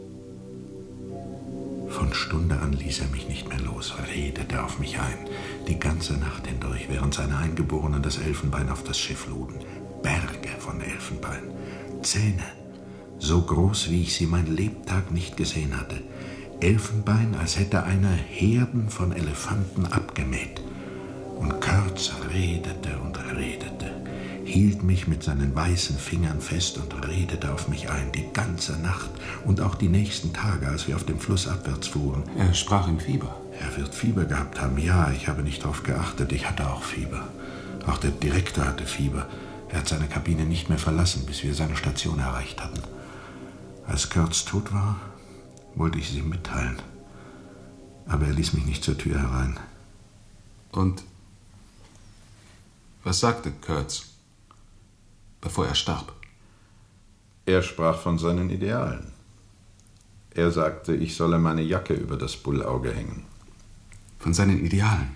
Von Stunde an ließ er mich nicht mehr los, redete auf mich ein, die ganze Nacht hindurch, während seine Eingeborenen das Elfenbein auf das Schiff luden. Berge von Elfenbein, Zähne, so groß, wie ich sie mein Lebtag nicht gesehen hatte. Elfenbein, als hätte einer Herden von Elefanten abgemäht. Und Kurtz redete und redete, hielt mich mit seinen weißen Fingern fest und redete auf mich ein, die ganze Nacht und auch die nächsten Tage, als wir auf dem Fluss abwärts fuhren. Er sprach im Fieber. Er wird Fieber gehabt haben, ja, ich habe nicht darauf geachtet, ich hatte auch Fieber. Auch der Direktor hatte Fieber. Er hat seine Kabine nicht mehr verlassen, bis wir seine Station erreicht hatten. Als Kurtz tot war, wollte ich es ihm mitteilen. Aber er ließ mich nicht zur Tür herein. Und was sagte Kurtz, bevor er starb? Er sprach von seinen Idealen. Er sagte, ich solle meine Jacke über das Bullauge hängen. Von seinen Idealen?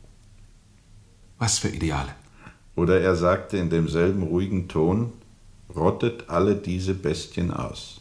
Was für Ideale? Oder er sagte in demselben ruhigen Ton, rottet alle diese Bestien aus.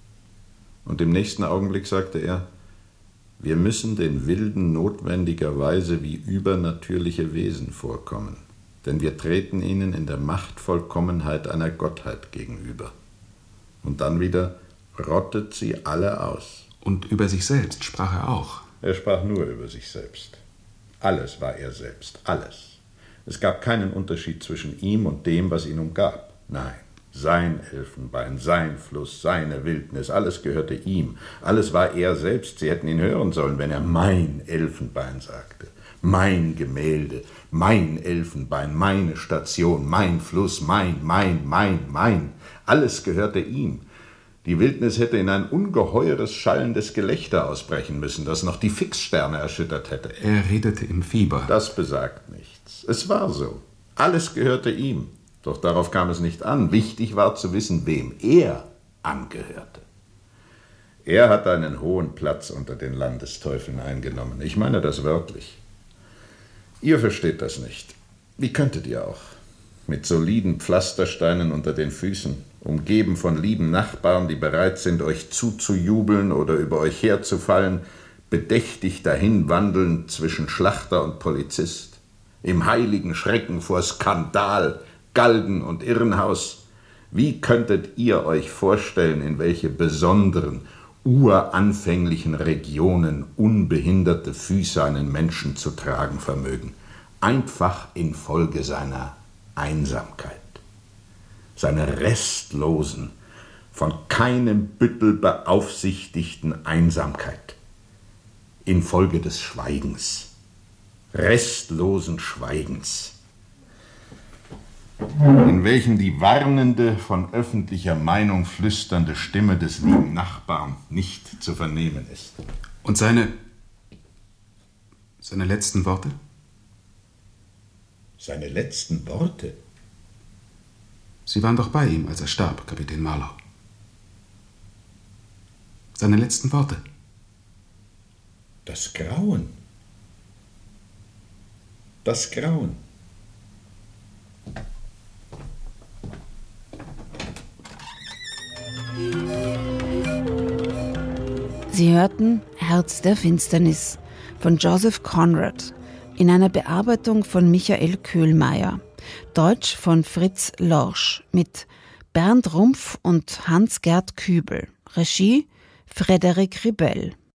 Und im nächsten Augenblick sagte er, wir müssen den Wilden notwendigerweise wie übernatürliche Wesen vorkommen, denn wir treten ihnen in der Machtvollkommenheit einer Gottheit gegenüber. Und dann wieder, rottet sie alle aus. Und über sich selbst sprach er auch. Er sprach nur über sich selbst. Alles war er selbst, alles. Es gab keinen Unterschied zwischen ihm und dem, was ihn umgab. Nein, sein Elfenbein, sein Fluss, seine Wildnis, alles gehörte ihm. Alles war er selbst. Sie hätten ihn hören sollen, wenn er mein Elfenbein sagte. Mein Gemälde, mein Elfenbein, meine Station, mein Fluss, mein. Alles gehörte ihm. Die Wildnis hätte in ein ungeheures schallendes Gelächter ausbrechen müssen, das noch die Fixsterne erschüttert hätte. Er redete im Fieber. Das besagt nichts. Es war so. Alles gehörte ihm. Doch darauf kam es nicht an. Wichtig war zu wissen, wem er angehörte. Er hat einen hohen Platz unter den Landesteufeln eingenommen. Ich meine das wörtlich. Ihr versteht das nicht. Wie könntet ihr auch? Mit soliden Pflastersteinen unter den Füßen, umgeben von lieben Nachbarn, die bereit sind, euch zuzujubeln oder über euch herzufallen, bedächtig dahinwandeln zwischen Schlachter und Polizist, im heiligen Schrecken vor Skandal, Galgen und Irrenhaus. Wie könntet ihr euch vorstellen, in welche besonderen, uranfänglichen Regionen unbehinderte Füße einen Menschen zu tragen vermögen? Einfach infolge seiner Einsamkeit, seiner restlosen, von keinem Büttel beaufsichtigten Einsamkeit, infolge des Schweigens, restlosen Schweigens, in welchem die warnende, von öffentlicher Meinung flüsternde Stimme des lieben Nachbarn nicht zu vernehmen ist. Und seine letzten Worte? Seine letzten Worte? Sie waren doch bei ihm, als er starb, Kapitän Marlowe. Seine letzten Worte. Das Grauen. Das Grauen. Sie hörten Herz der Finsternis von Joseph Conrad in einer Bearbeitung von Michael Köhlmeier, Deutsch von Fritz Lorsch mit Bernd Rumpf und Hans-Gerd Kübel, Regie Frederik Ribell.